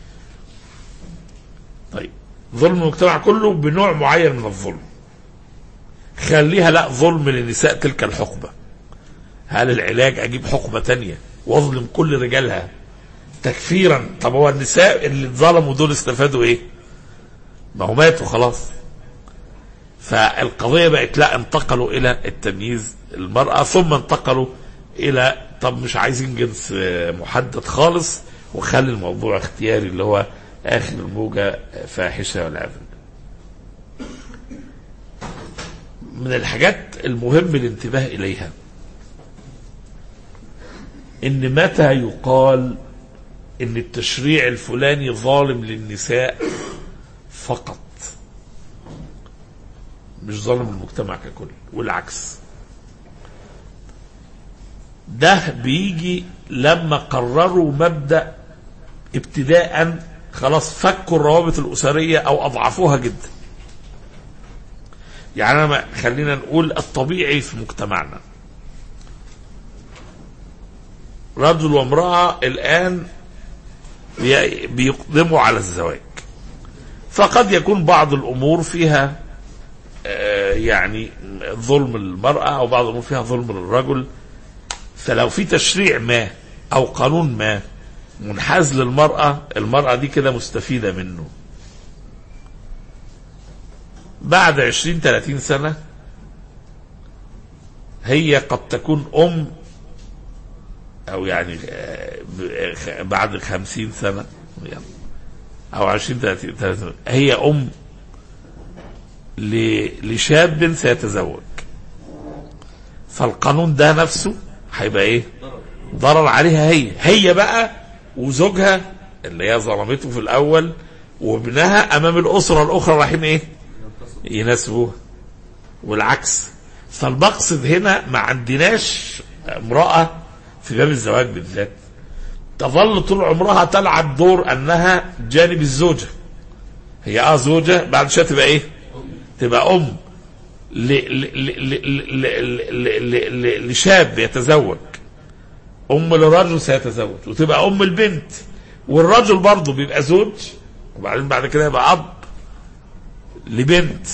طيب ظلم المجتمع كله بنوع معين من الظلم، خليها لا ظلم للنساء تلك الحقبة. هل العلاج أجيب حقبة تانية واظلم كل رجالها تكفيرا؟ طب هو النساء اللي اتظلموا دول استفادوا ايه؟ ما هم ماتوا خلاص. فالقضية بقت لا، انتقلوا إلى التمييز المرأة، ثم انتقلوا إلى طب مش عايزين جنس محدد خالص وخلي الموضوع اختياري اللي هو آخر الموجة فاحشة والعياذ بالله. من الحاجات المهم الانتباه إليها إن متى يقال إن التشريع الفلاني ظالم للنساء فقط مش ظالم المجتمع ككل، والعكس. ده بيجي لما قرروا مبدأ ابتداء خلاص فكوا الروابط الأسرية أو أضعفوها جدا. يعني أنا خلينا نقول الطبيعي في مجتمعنا رجل وامرأة الآن بيقدموا على الزواج، فقد يكون بعض الأمور فيها يعني ظلم للمرأة أو بعض الأمور فيها ظلم للرجل. فلو في تشريع ما أو قانون ما منحاز للمرأة، المرأة دي كده مستفيدة منه. بعد عشرين ثلاثين سنة هي قد تكون أم، أو يعني بعد خمسين سنة أو عشرين ثلاثين سنة هي أم لشاب سيتزوج. فالقانون ده نفسه هيبقى ايه؟ ضرر عليها هي هي بقى وزوجها اللي هي ظلمته في الاول وابنها امام الاسره الاخرى رايحين ايه؟ يناسبوها، والعكس. فالمقصد هنا ما عندناش امراه في باب الزواج بالذات تظل طول عمرها تلعب دور انها جانب الزوجه. هي اه زوجه، بعد شويه تبقى ايه؟ تبقى ام لشاب يتزوج، ام لرجل سيتزوج، وتبقى ام البنت. والرجل برضه بيبقى زوج وبعدين بعد كده يبقى اب لبنت.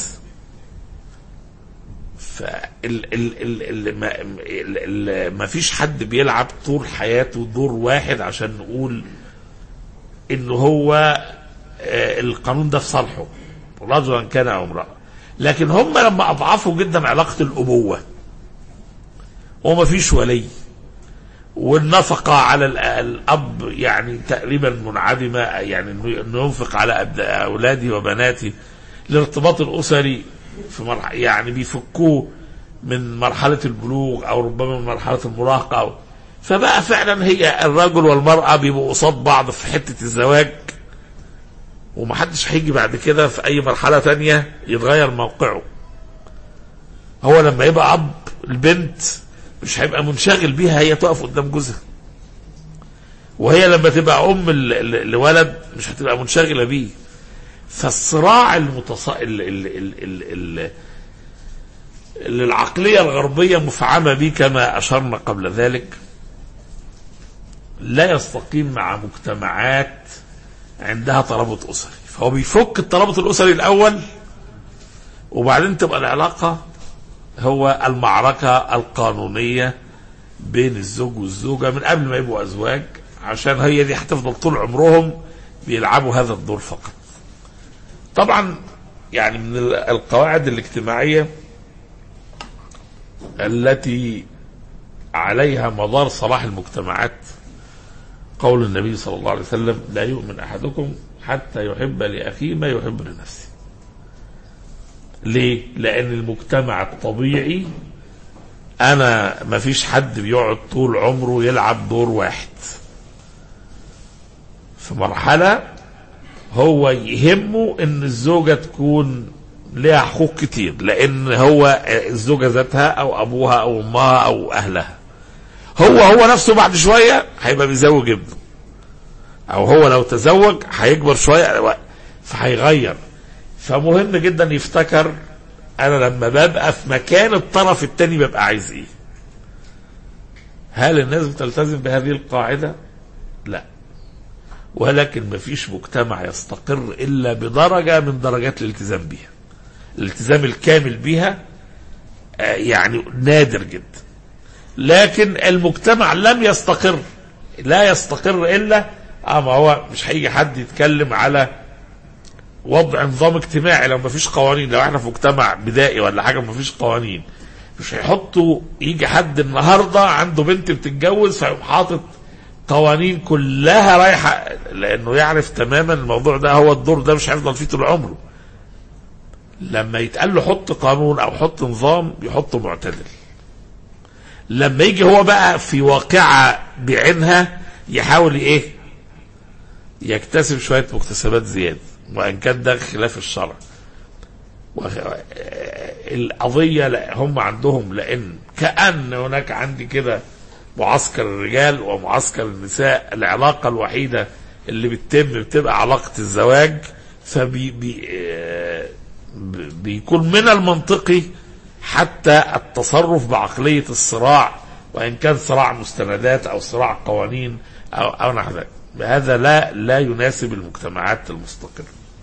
ما فيش حد بيلعب طول حياته دور واحد عشان نقول انه هو القانون ده في صالحه رجلا كان او امرأة. لكن هم لما اضعفوا جدا علاقة الابوة وما فيش ولي والنفقة على الاب يعني تقريبا منعدمة، يعني انه ينفق على اولاده وبناته، الارتباط الاسري في مرحلة يعني بيفكوه من مرحلة البلوغ او ربما من مرحلة المراهقة. فبقى فعلا هي الرجل والمرأة بيبقوا قصاد بعض في حتة الزواج، ومحدش هيجي بعد كده في اي مرحلة تانية يتغير موقعه. هو لما يبقى اب البنت مش هيبقى منشغل بيها هي تقف قدام جوزها، وهي لما تبقى ام لولد مش هتبقى منشغلة بيه. فالصراع المتص... ال... ال... ال... ال... ال... اللي العقلية الغربية مفعمة به كما أشرنا قبل ذلك لا يستقيم مع مجتمعات عندها ترابط أسري. فهو بيفك الترابط الأسري الأول، وبعدين تبقى العلاقة هو المعركة القانونية بين الزوج والزوجة من قبل ما يبقوا أزواج، عشان هي دي هتفضل طول عمرهم بيلعبوا هذا الدور فقط. طبعا يعني من القواعد الاجتماعية التي عليها مدار صلاح المجتمعات قول النبي صلى الله عليه وسلم: لا يؤمن أحدكم حتى يحب لأخيه ما يحب لنفسه. ليه؟ لأن المجتمع الطبيعي أنا ما فيش حد بيقعد طول عمره يلعب دور واحد. في مرحلة هو يهمه ان الزوجة تكون لها حقوق كتير، لان هو الزوجة ذاتها او ابوها او امها او اهلها. هو هو نفسه بعد شوية هيبقى بيزوج ابنه، او هو لو تزوج هيكبر شوية فهيغير. فمهم جدا يفتكر انا لما ببقى في مكان الطرف التاني ببقى عايز ايه. هل الناس بتلتزم بهذه القاعدة؟ لا. ولكن مفيش مجتمع يستقر إلا بدرجة من درجات الالتزام بها. الالتزام الكامل بها يعني نادر جدا. لكن المجتمع لم يستقر، لا يستقر إلا أما هو مش هيجي حد يتكلم على وضع نظام اجتماعي لو مفيش قوانين. لو احنا في مجتمع بدائي ولا حاجة مفيش قوانين، مش هيحطوا يجي حد النهاردة عنده بنت بتتجوز فيقوم حاطط قوانين كلها رايحة، لأنه يعرف تماما الموضوع ده هو الدور ده مش هيفضل فيه طول عمره. لما يتقال له حط قانون أو حط نظام يحطه معتدل. لما يجي هو بقى في واقعة بعينها يحاول إيه يكتسب شوية مكتسبات زيادة، وإن كان ده خلاف الشرع. القضية هم عندهم، لأن كأن هناك عندي كده معسكر الرجال ومعسكر النساء، العلاقة الوحيدة اللي بتتم بتبقى علاقة الزواج. فبي بي بيكون من المنطقي حتى التصرف بعقلية الصراع، وإن كان صراع مستندات أو صراع قوانين أو أو نحو ذلك. هذا لا لا يناسب المجتمعات المستقرة.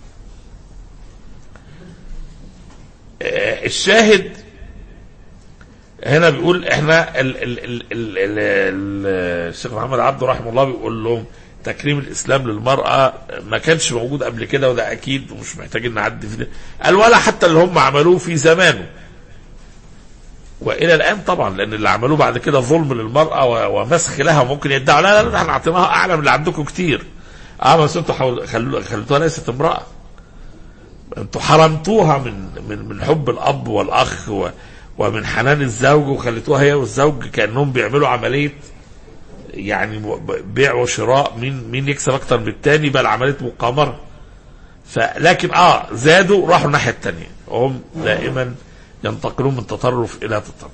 الشاهد هنا بيقول احنا ال ال ال ال ال الشيخ محمد عبده رحمه الله بيقول لهم تكريم الاسلام للمرأة ما كانش موجود قبل كده، وده اكيد ومش محتاجين نعدي في ده. قال ولا حتى اللي هم عملوه في زمانه والى الان طبعا، لان اللي عملوه بعد كده ظلم للمرأة ومسخ لها. ممكن يدعوا لا لا لا احنا اعطيناها اعلى من اللي عندكم كتير. اه بس انتوا خليتوها ليست امرأة، انتوا حرمتوها من من من حب الاب والاخ و ومن حنان الزوج، وخليتوها هي والزوج كأنهم بيعملوا عملية يعني بيع وشراء، مين مين يكسب اكتر من التاني، بل عملية مقامرة. فلكن اه زادوا راحوا الناحية التانية، وهم دائما ينتقلون من تطرف الى تطرف.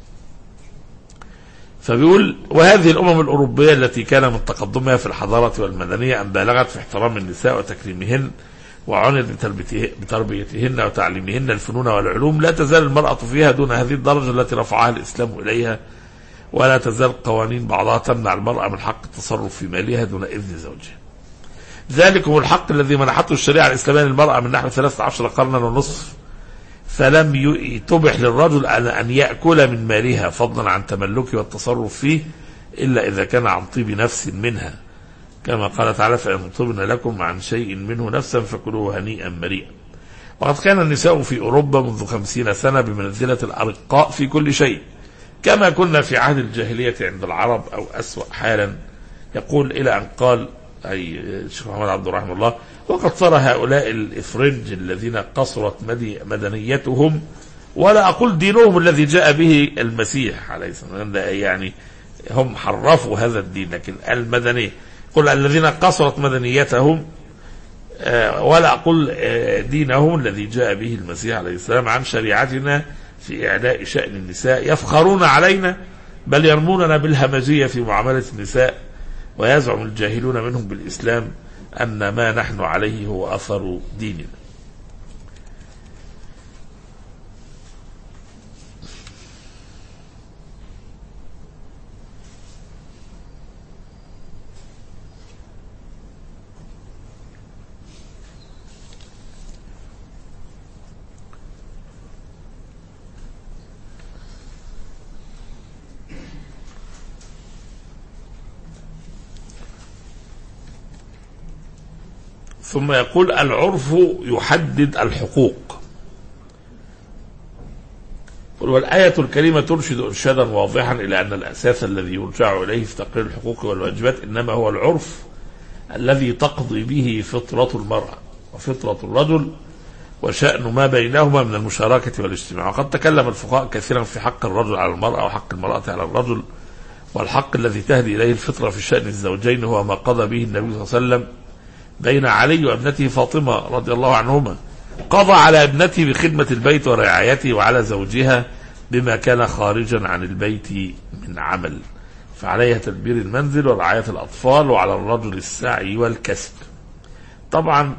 فبيقول وهذه الامم الاوروبية التي كان من تقدمها في الحضارة والمدنية ان بالغت في احترام النساء وتكريمهن وعنت بتربيتهن وتعليمهن الفنون والعلوم، لا تزال المرأة فيها دون هذه الدرجة التي رفعها الإسلام إليها، ولا تزال قوانين بعضها تمنع المرأة من حق التصرف في مالها دون إذن زوجها. ذلكم الحق الذي منحته الشريعة الإسلامية للمرأة من نحو ثلاثة عشر قرنا ونصف، فلم تبح للرجل أن يأكل من مالها فضلا عن تملكه والتصرف فيه إلا إذا كان عن طيب نفس منها، كما قال تعالى فإن طبن لكم عن شيء منه نفسا فكلوه هنيئا مريئا. وقد كان النساء في أوروبا منذ خمسين سنة بمنزلة الأرقاء في كل شيء، كما كنا في عهد الجاهلية عند العرب أو أسوأ حالا. يقول إلى أن قال أي الشيخ محمد عبد رحمه الله: وقد صار هؤلاء الإفرنج الذين قصرت مدنيتهم ولا أقول دينهم الذي جاء به المسيح عليه السلام، يعني هم حرفوا هذا الدين، لكن المدنية قل الذين قصرت مدنيتهم ولا أقول دينهم الذي جاء به المسيح عليه السلام عن شريعتنا في إعلاء شأن النساء، يفخرون علينا بل يرموننا بالهمجية في معاملة النساء، ويزعم الجاهلون منهم بالإسلام أن ما نحن عليه هو أثر ديننا. ثم يقول العرف يحدد الحقوق. والآية الكريمة ترشد إرشادا واضحا إلى أن الأساس الذي يرجع إليه في تقرير الحقوق والواجبات إنما هو العرف الذي تقضي به فطرة المرأة وفطرة الرجل وشأن ما بينهما من المشاركة والاجتماع. وقد تكلم الفقهاء كثيرا في حق الرجل على المرأة وحق المرأة على الرجل، والحق الذي تهدي إليه الفطرة في شأن الزوجين هو ما قضى به النبي صلى الله عليه وسلم بين علي وابنته فاطمة رضي الله عنهما. قضى على ابنته بخدمة البيت ورعايته، وعلى زوجها بما كان خارجا عن البيت من عمل، فعليها تدبير المنزل ورعاية الأطفال، وعلى الرجل السعي والكسب. طبعا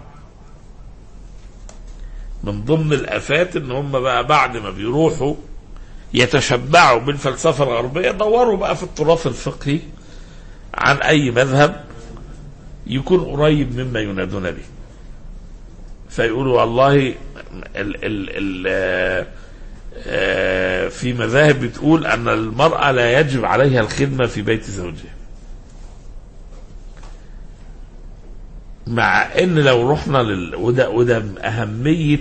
من ضمن الآفات ان هم بقى بعد ما بيروحوا يتشبعوا بالفلسفة الغربية دوروا بقى في التراث الفقهي عن أي مذهب يكون قريب مما ينادون به، فيقولوا والله ال ال ال في مذاهب بتقول أن المرأة لا يجب عليها الخدمة في بيت زوجها، مع ان لو رحنا لل... وده, وده أهمية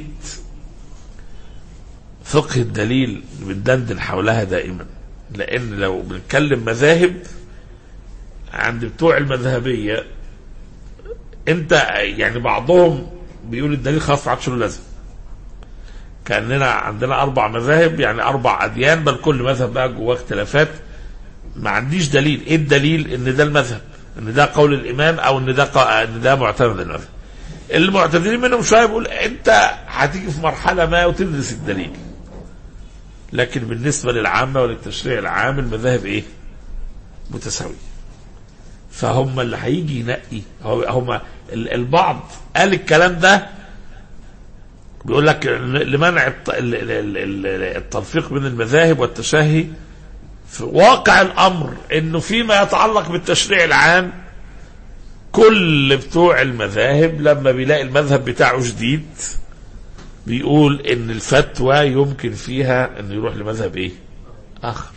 فقه الدليل بندندن حولها دائما، لأن لو بنتكلم مذاهب عند بتوع المذهبية انت يعني بعضهم بيقول الدليل خلاص ما عادش له لازم، كأننا عندنا أربع مذاهب يعني أربع أديان، بل كل مذهب بقى جواه اختلافات. ما عنديش دليل، إيه الدليل؟ إن ده المذهب، إن ده قول الإمام، أو إن ده قا... إن ده معتمد المذهب. المعتدلين منهم شوية بيقول أنت هتيجي في مرحلة ما وتدرس الدليل، لكن بالنسبة للعامة وللتشريع العام المذاهب إيه؟ متساوية. فهم اللي هيجي ينقي هم البعض قال الكلام ده بيقول لك لمنع التلفيق بين المذاهب والتشهي. في واقع الأمر إنه فيما يتعلق بالتشريع العام كل بتوع المذاهب لما بيلاقي المذهب بتاعه جديد بيقول إن الفتوى يمكن فيها إنه يروح لمذهب إيه؟ آخر.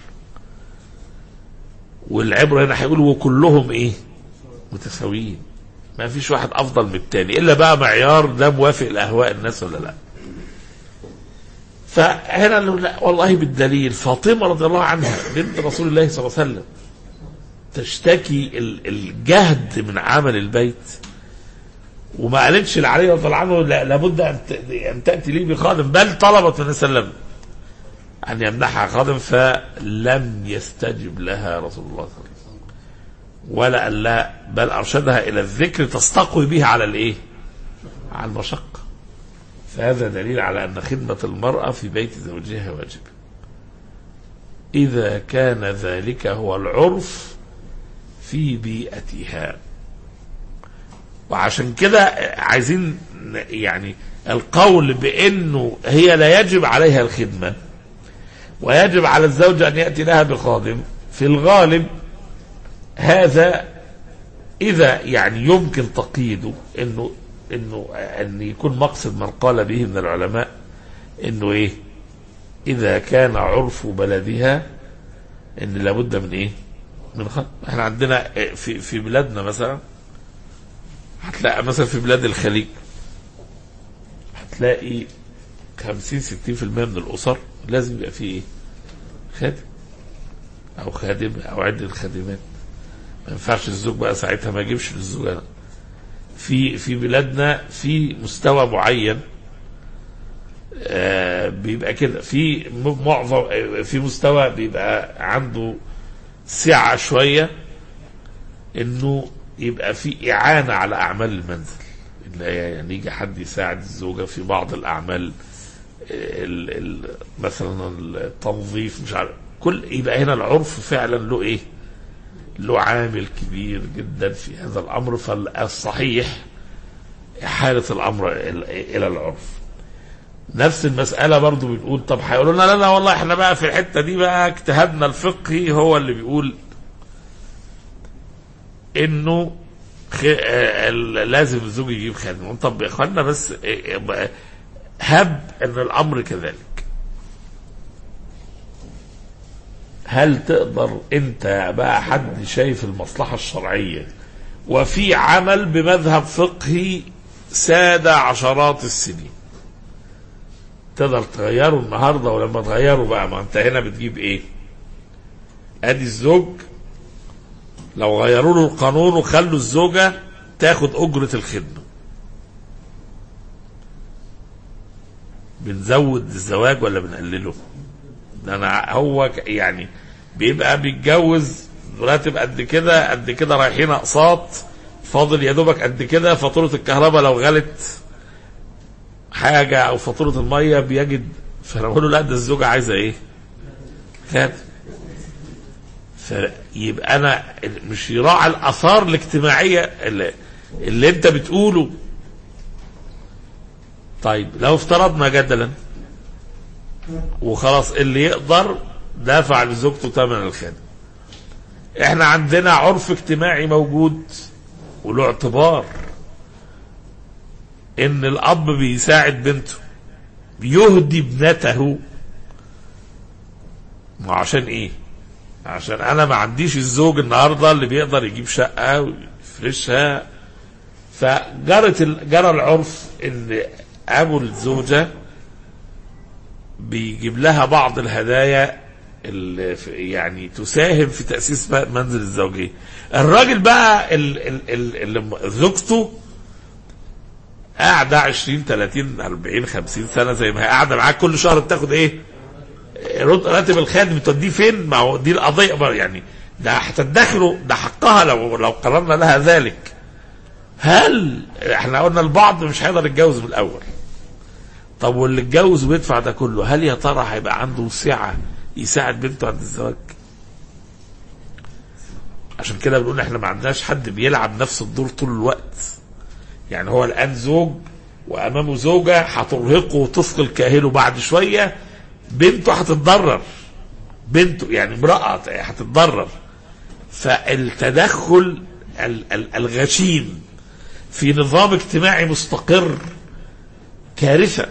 والعبرة هنا هيقولوا وكلهم إيه؟ متساويين، ما فيش واحد أفضل من التاني، إلا بقى معيار ده موافق لأهواء الناس ولا لا. فهنا والله بالدليل فاطمة رضي الله عنها بنت رسول الله صلى الله عليه وسلم تشتكي الجهد من عمل البيت، وما قالتش لعلي رضي الله عنه لابد أن تأتي لي بخادم، بل طلبت من وسلم أن يمنحها خادم، فلم يستجب لها رسول الله صلى الله عليه وسلم ولا قال لا، بل أرشدها إلى الذكر تستقوي به على الإيه؟ على المشقة. فهذا دليل على أن خدمة المرأة في بيت زوجها واجب إذا كان ذلك هو العرف في بيئتها. وعشان كده عايزين يعني القول بأنه هي لا يجب عليها الخدمة ويجب على الزوج أن يأتي لها بخادم، في الغالب هذا إذا يعني يمكن تقييده إنه إنه أن يكون مقصد من قال به من العلماء إنه إيه؟ إذا كان عرف بلدها إن لابد من إيه؟ من خادم. إحنا عندنا في في بلادنا مثلا هتلاقي مثلا في بلاد الخليج هتلاقي خمسين ستين في المية من الأسر لازم يبقى فيه إيه؟ خادم أو خادم أو عدة خادمات. ما ينفعش الزوج بقى ساعتها ما يجيبش للزوج. أنا في في بلادنا في مستوى معين آه بيبقى كده، في معظم في مستوى بيبقى عنده سعة شوية إنه يبقى في إعانة على أعمال المنزل، يعني يجي حد يساعد الزوجة في بعض الأعمال ال ال مثلا التنظيف مش عارف كل، يبقى هنا العرف فعلا له إيه؟ له عامل كبير جدا في هذا الأمر. فالصحيح حالة الأمر إلى العرف. نفس المسألة برضو بنقول طب هيقولوا لنا لا لا والله احنا بقى في الحتة دي بقى اجتهادنا الفقهي هو اللي بيقول انه لازم الزوج يجيب خادم. طب يا اخوانا بس هب ان الامر كذلك، هل تقدر انت بقى حد شايف المصلحة الشرعية وفي عمل بمذهب فقهي ساد عشرات السنين. تقدر تغيره النهارده، ولما تغيره بقى ما انت هنا بتجيب ايه؟ ادي الزوج لو غيروا له القانون وخلوا الزوجه تاخد اجره الخدمه، بنزود الزواج ولا بنقلله؟ ده انا هو يعني بيبقى بيتجوز راتب قد كده قد كده، رايحين اقساط، فاضل يا دوبك قد كده، فاتوره الكهرباء لو غلت حاجه او فاتوره الميه بيجد، فانا بقول له لا ده الزوجه عايزه ايه؟ خادم. فيبقى انا مش يراعي الاثار الاجتماعيه اللي, اللي انت بتقوله. طيب لو افترضنا جدلا وخلاص اللي يقدر دافع لزوجته ثمن الخادم، احنا عندنا عرف اجتماعي موجود وله اعتبار ان الاب بيساعد بنته، بيهدي ابنته. ما عشان ايه؟ عشان انا ما عنديش الزوج النهارده اللي بيقدر يجيب شقه ويفرشها، فجرت جرى العرف ان ابو الزوجه بيجيب لها بعض الهدايا اللي يعني تساهم في تاسيس منزل الزوجيه. الراجل بقى اللي زوجته قاعده عشرين ثلاثين أربعين خمسين سنه زي ما هي قاعده معاك، كل شهر بتاخد ايه؟ راتب الخادم، توديه فين؟ ما هو دي القضيه يعني، ده هتدخله، ده حقها لو لو قررنا لها ذلك. هل احنا قلنا البعض مش هيقدر يتجوز من الاول، طب واللي اتجوز ويدفع ده كله، هل يا ترى هيبقى عنده سعه يساعد بنته عند الزواج؟ عشان كده بنقول احنا ما عندناش حد بيلعب نفس الدور طول الوقت. يعني هو الان زوج وامامه زوجه هترهقه وتثقل كاهله، بعد شويه بنته هتتضرر، بنته يعني امرأة هتتضرر. فالتدخل الغشيم في نظام اجتماعي مستقر كارثة.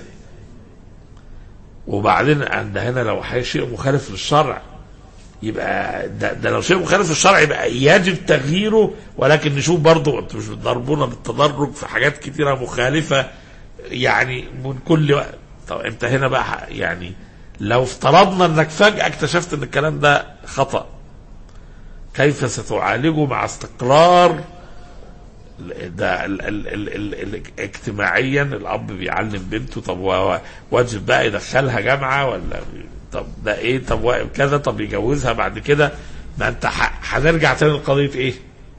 وبعدين عند هنا لو شيء مخالف للشرع يبقى ده, ده لو شيء مخالف للشرع يبقى يجب تغييره، ولكن نشوف برضو انتوا مش بتضربونا بالتدرج في حاجات كتيرة مخالفة يعني من كل وقت. طب انت هنا بقى يعني لو افترضنا انك فجأة اكتشفت ان الكلام ده خطأ، كيف ستعالجه مع استقرار ده ال ال ال ال ال اجتماعيا؟ الاب بيعلم بنته، طب واجب بقى يدخلها جامعة ولا طب ده ايه؟ طب كذا، طب يجوزها بعد كده؟ ما انت هنرجع تاني لقضية ايه؟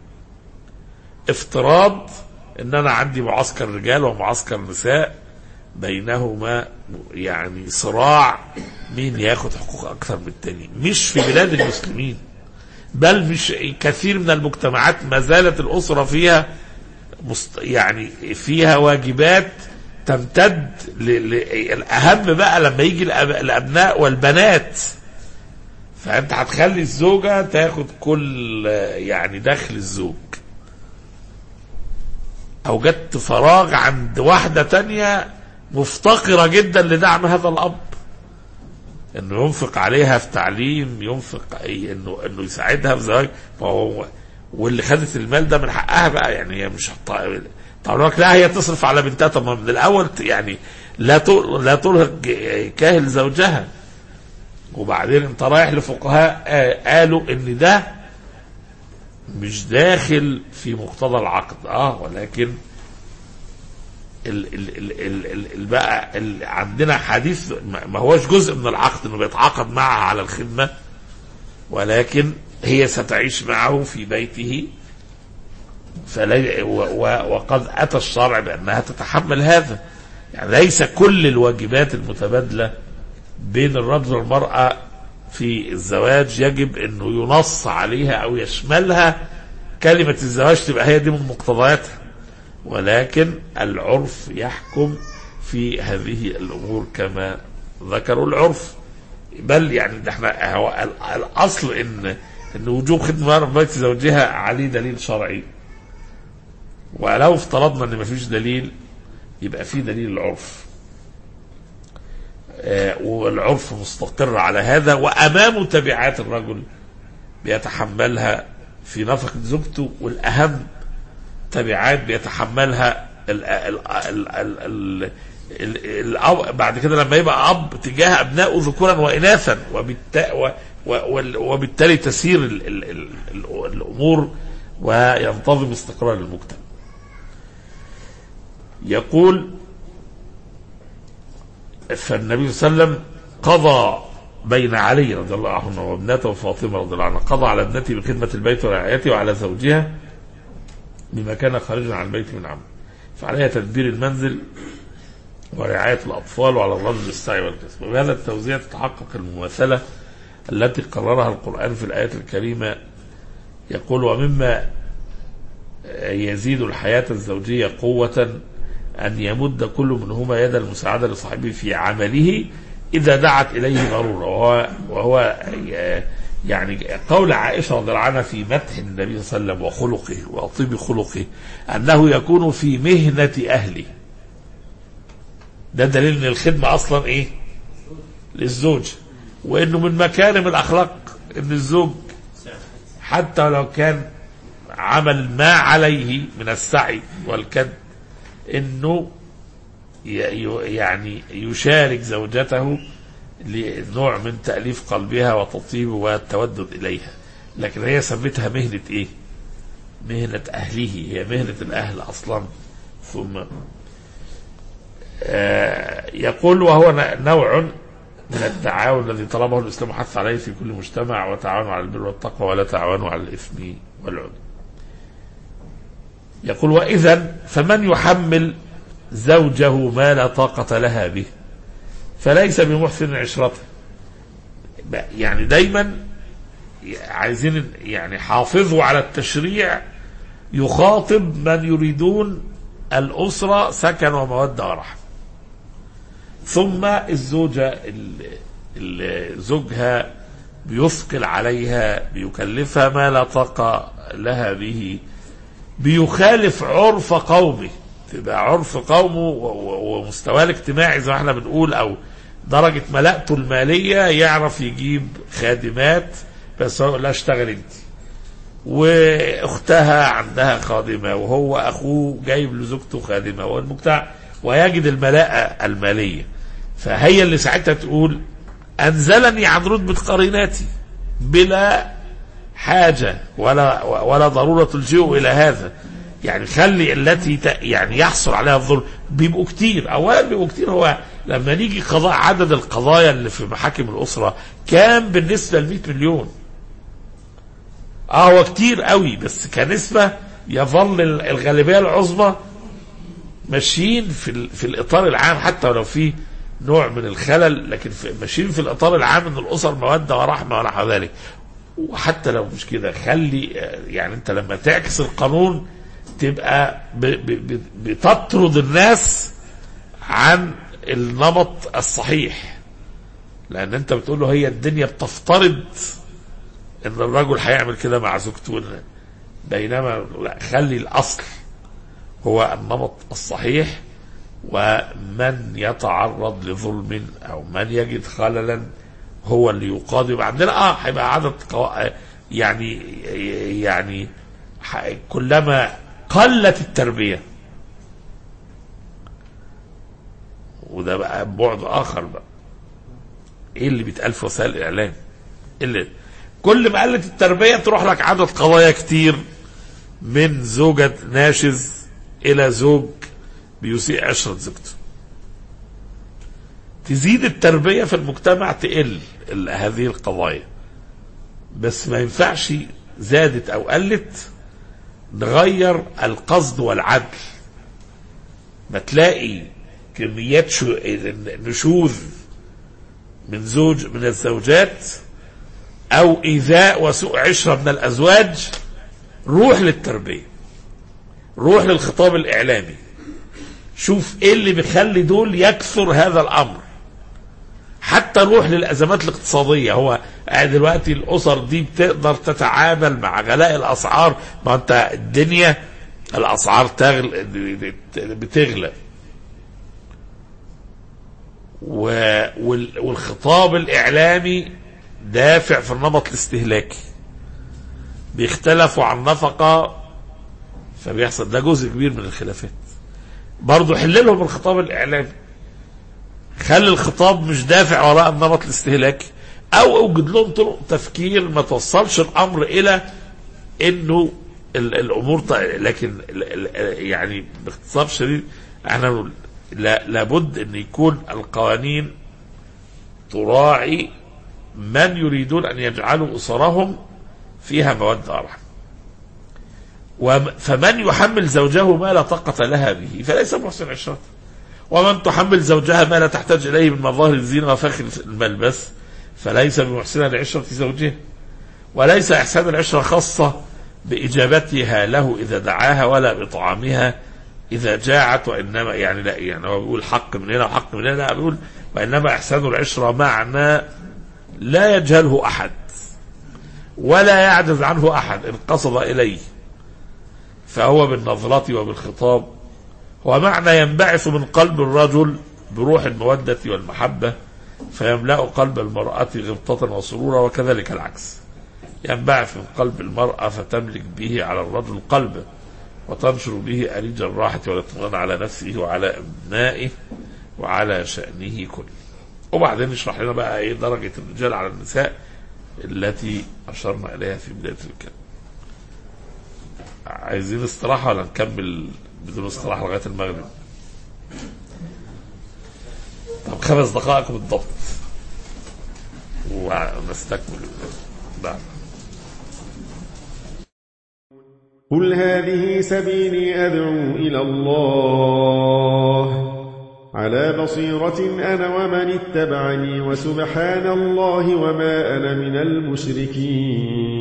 افتراض ان انا عندي معسكر رجال ومعسكر نساء بينهما يعني صراع مين ياخد حقوق اكثر من التاني، مش في بلاد المسلمين، بل مش كثير من المجتمعات ما زالت الاسره فيها مست يعني فيها واجبات تمتد الاهم بقى لما يجي الابناء والبنات. فانت هتخلي الزوجه تاخد كل يعني دخل الزوج، اوجدت فراغ عند واحده تانية مفتقرة جدا لدعم هذا الأب، انه ينفق عليها في تعليم، ينفق انه انه يساعدها في زواج. واللي خدت المال ده من حقها بقى، يعني هي مش طبعا لا هي تصرف على بنتها، طب من الاول يعني لا لا ترهق كاهل زوجها. وبعدين انت رايح لفقهاء قالوا ان ده مش داخل في مقتضى العقد، اه ولكن ال ال ال ال ال بقى ال عندنا حديث ما هوش جزء من العقد انه بيتعاقد معها على الخدمة، ولكن هي ستعيش معه في بيته، فلي وقد اتى الشرع بانها تتحمل هذا. يعني ليس كل الواجبات المتبادلة بين الرجل والمرأة في الزواج يجب انه ينص عليها او يشملها كلمة الزواج تبقى هي دي من مقتضياتها، ولكن العرف يحكم في هذه الامور كما ذكروا العرف. بل يعني ده احنا هو الاصل ان ان وجوب خدمه المرأة في بيت زوجها عليه دليل شرعي، ولو افترضنا ان مفيش دليل يبقى في دليل العرف، آه والعرف مستقر على هذا، وامامه تبعات الرجل بيتحملها في نفقة زوجته، والاهم تبعات بيتحملها ال ال ال ال ال ال بعد كده لما يبقى اب تجاه ابنائه ذكورا واناثا، وبالتالي وبالتالي تسير ال ال ال ال الامور وينتظم استقرار المجتمع. يقول فالنبي صلى الله عليه وسلم قضى بين علي رضي الله عنه وابنته فاطمه رضي الله عنها، قضى على ابنته بخدمه البيت ورعايته، وعلى زوجها بما كان خارجا عن البيت من عمل، فعليها تدبير المنزل ورعايه الاطفال، وعلى الرجل السعي والكسب. وبهذا التوزيع تتحقق المماثله التي قررها القرآن في الآية الكريمة. يقول ومما يزيد الحياة الزوجية قوة أن يمد كل منهما يد المساعدة لصاحبه في عمله إذا دعت إليه ضرورة. وهو, وهو يعني قول عائشة رضي الله عنها في مدح النبي صلى الله عليه وسلم وخلقه وطيب خلقه أنه يكون في مهنة أهله. ده دليل أن الخدمة أصلا إيه؟ للزوج، وانه من مكارم الاخلاق ان الزوج حتى لو كان عمل ما عليه من السعي والكد انه يعني يشارك زوجته لنوع من تأليف قلبها وتطيب والتودد اليها. لكن هي سمتها مهنة ايه؟ مهنة اهله، هي مهنة الاهل اصلا. ثم آه يقول وهو نوع من التعاون الذي طلبه الإسلام حث عليه في كل مجتمع، وتعاونوا على البر والتقوى ولا تعاونوا على الإثم والعدوان. يقول وإذن فمن يحمل زوجه ما لا طاقة لها به فليس بمحسن عشرته. يعني دايما عايزين يعني حافظوا على التشريع يخاطب من يريدون الأسرة سكن ومودة ورحمة. ثم الزوجة اللي زوجها بيثقل عليها، بيكلفها ما لا طاقة لها به، بيخالف عرف قومه، تبقى عرف قومه ومستواه الاجتماعي زي ما احنا بنقول او درجة ملاءته المالية يعرف يجيب خادمات، بس هو يقول لها اشتغل انت، واختها عندها خادمة، وهو اخوه جايب لزوجته خادمة، والمجتمع ويجد الملاءة المالية. فهي اللي ساعتها تقول أنزلني عن رتبة قريناتي بلا حاجة ولا ولا ضرورة تلجئه إلى هذا. يعني خلي التي يعني يحصل عليها الظلم بيبقوا كتير. أولا بيبقوا كتير، هو لما نيجي قضاء عدد القضايا اللي في محاكم الأسرة كام بالنسبة لمئة مليون؟ اه هو كتير قوي، بس كنسبة يظل الغالبية العظمى ماشيين في في الإطار العام، حتى ولو في نوع من الخلل، لكن ماشيين في الإطار العام ان الأسر مودة ورحمة ونحو ذلك. وحتى لو مش كده خلي يعني انت لما تعكس القانون تبقى بتطرد الناس عن النمط الصحيح، لان انت بتقول له هي الدنيا بتفترض ان الرجل هيعمل كده مع زوجته، بينما لا، خلي الاصل هو النمط الصحيح. ومن يتعرض لظلم او من يجد خللا هو اللي يقاضي. عندنا اه هيبقى عدد قوا... يعني يعني كلما قلت التربية، وده بقى بعد اخر بقى، ايه اللي بيتقال في وسائل الاعلام؟ اللي كل ما قلت التربية تروح لك عدد قضايا كتير من زوجة ناشز الى زوج بيسيء عشرة زوجته. تزيد التربية في المجتمع تقل هذه القضايا، بس ما ينفعش زادت او قلت نغير القصد والعدل. ما تلاقي كميات شو... نشوذ من زوج من الزوجات او ايذاء وسوء عشرة من الازواج، روح للتربية، روح للخطاب الاعلامي، شوف ايه اللي بيخلي دول يكثر هذا الامر. حتى روح للازمات الاقتصادية. هو دلوقتي الاسر دي بتقدر تتعامل مع غلاء الاسعار، ما انت الدنيا الاسعار تغل... بتغلى، والخطاب الاعلامي دافع في النمط الاستهلاكي، بيختلفوا عن نفقة، فبيحصل ده جزء كبير من الخلافات. برضه حل لهم الخطاب الإعلامي، خلي الخطاب مش دافع وراء النمط الاستهلاكي، أو أوجد لهم طرق تفكير ما توصلش الأمر إلى إنه الأمور ط... لكن يعني باختصار شديد احنا لا لابد أن يكون القوانين تراعي من يريدون أن يجعلوا أسرهم فيها مودة ورحمة. فمن يحمل زوجه ما لا طاقة لها به فليس محسن عشرته، ومن تحمل زوجها ما لا تحتاج إليه من مظاهر الزينة وفخر الملبس فليس بمحسنة لعشرة زوجها. وليس إحسان العشرة خاصة بإجابتها له إذا دعاها ولا بطعامها إذا جاعت، وإنما يعني لا يعني هو بيقول حق من هنا وحق من هنا، لا بيقول وإنما إحسان العشرة معنى لا يجهله أحد ولا يعجز عنه أحد إن قصد إليه، فهو بالنظرة وبالخطاب هو معنى ينبعث من قلب الرجل بروح المودة والمحبة فيملأ قلب المرأة غبطة وسرورا، وكذلك العكس ينبعث من قلب المرأة فتملك به على الرجل قلبه وتنشر به أريج الراحة والاطمئنان على نفسه وعلى أبنائه وعلى شأنه كله. وبعدين نشرح لنا بقى ايه درجة الرجال على النساء التي أشرنا إليها في بداية الكلام. عايزين استراحة ولا نكمل بدون استراحة لغاية المغرب؟ طب خمس دقائق بالضبط ونستكمل بعد. قل هذه سبيلي أدعو إلى الله على بصيرة أنا ومن اتبعني وسبحان الله وما أنا من المشركين.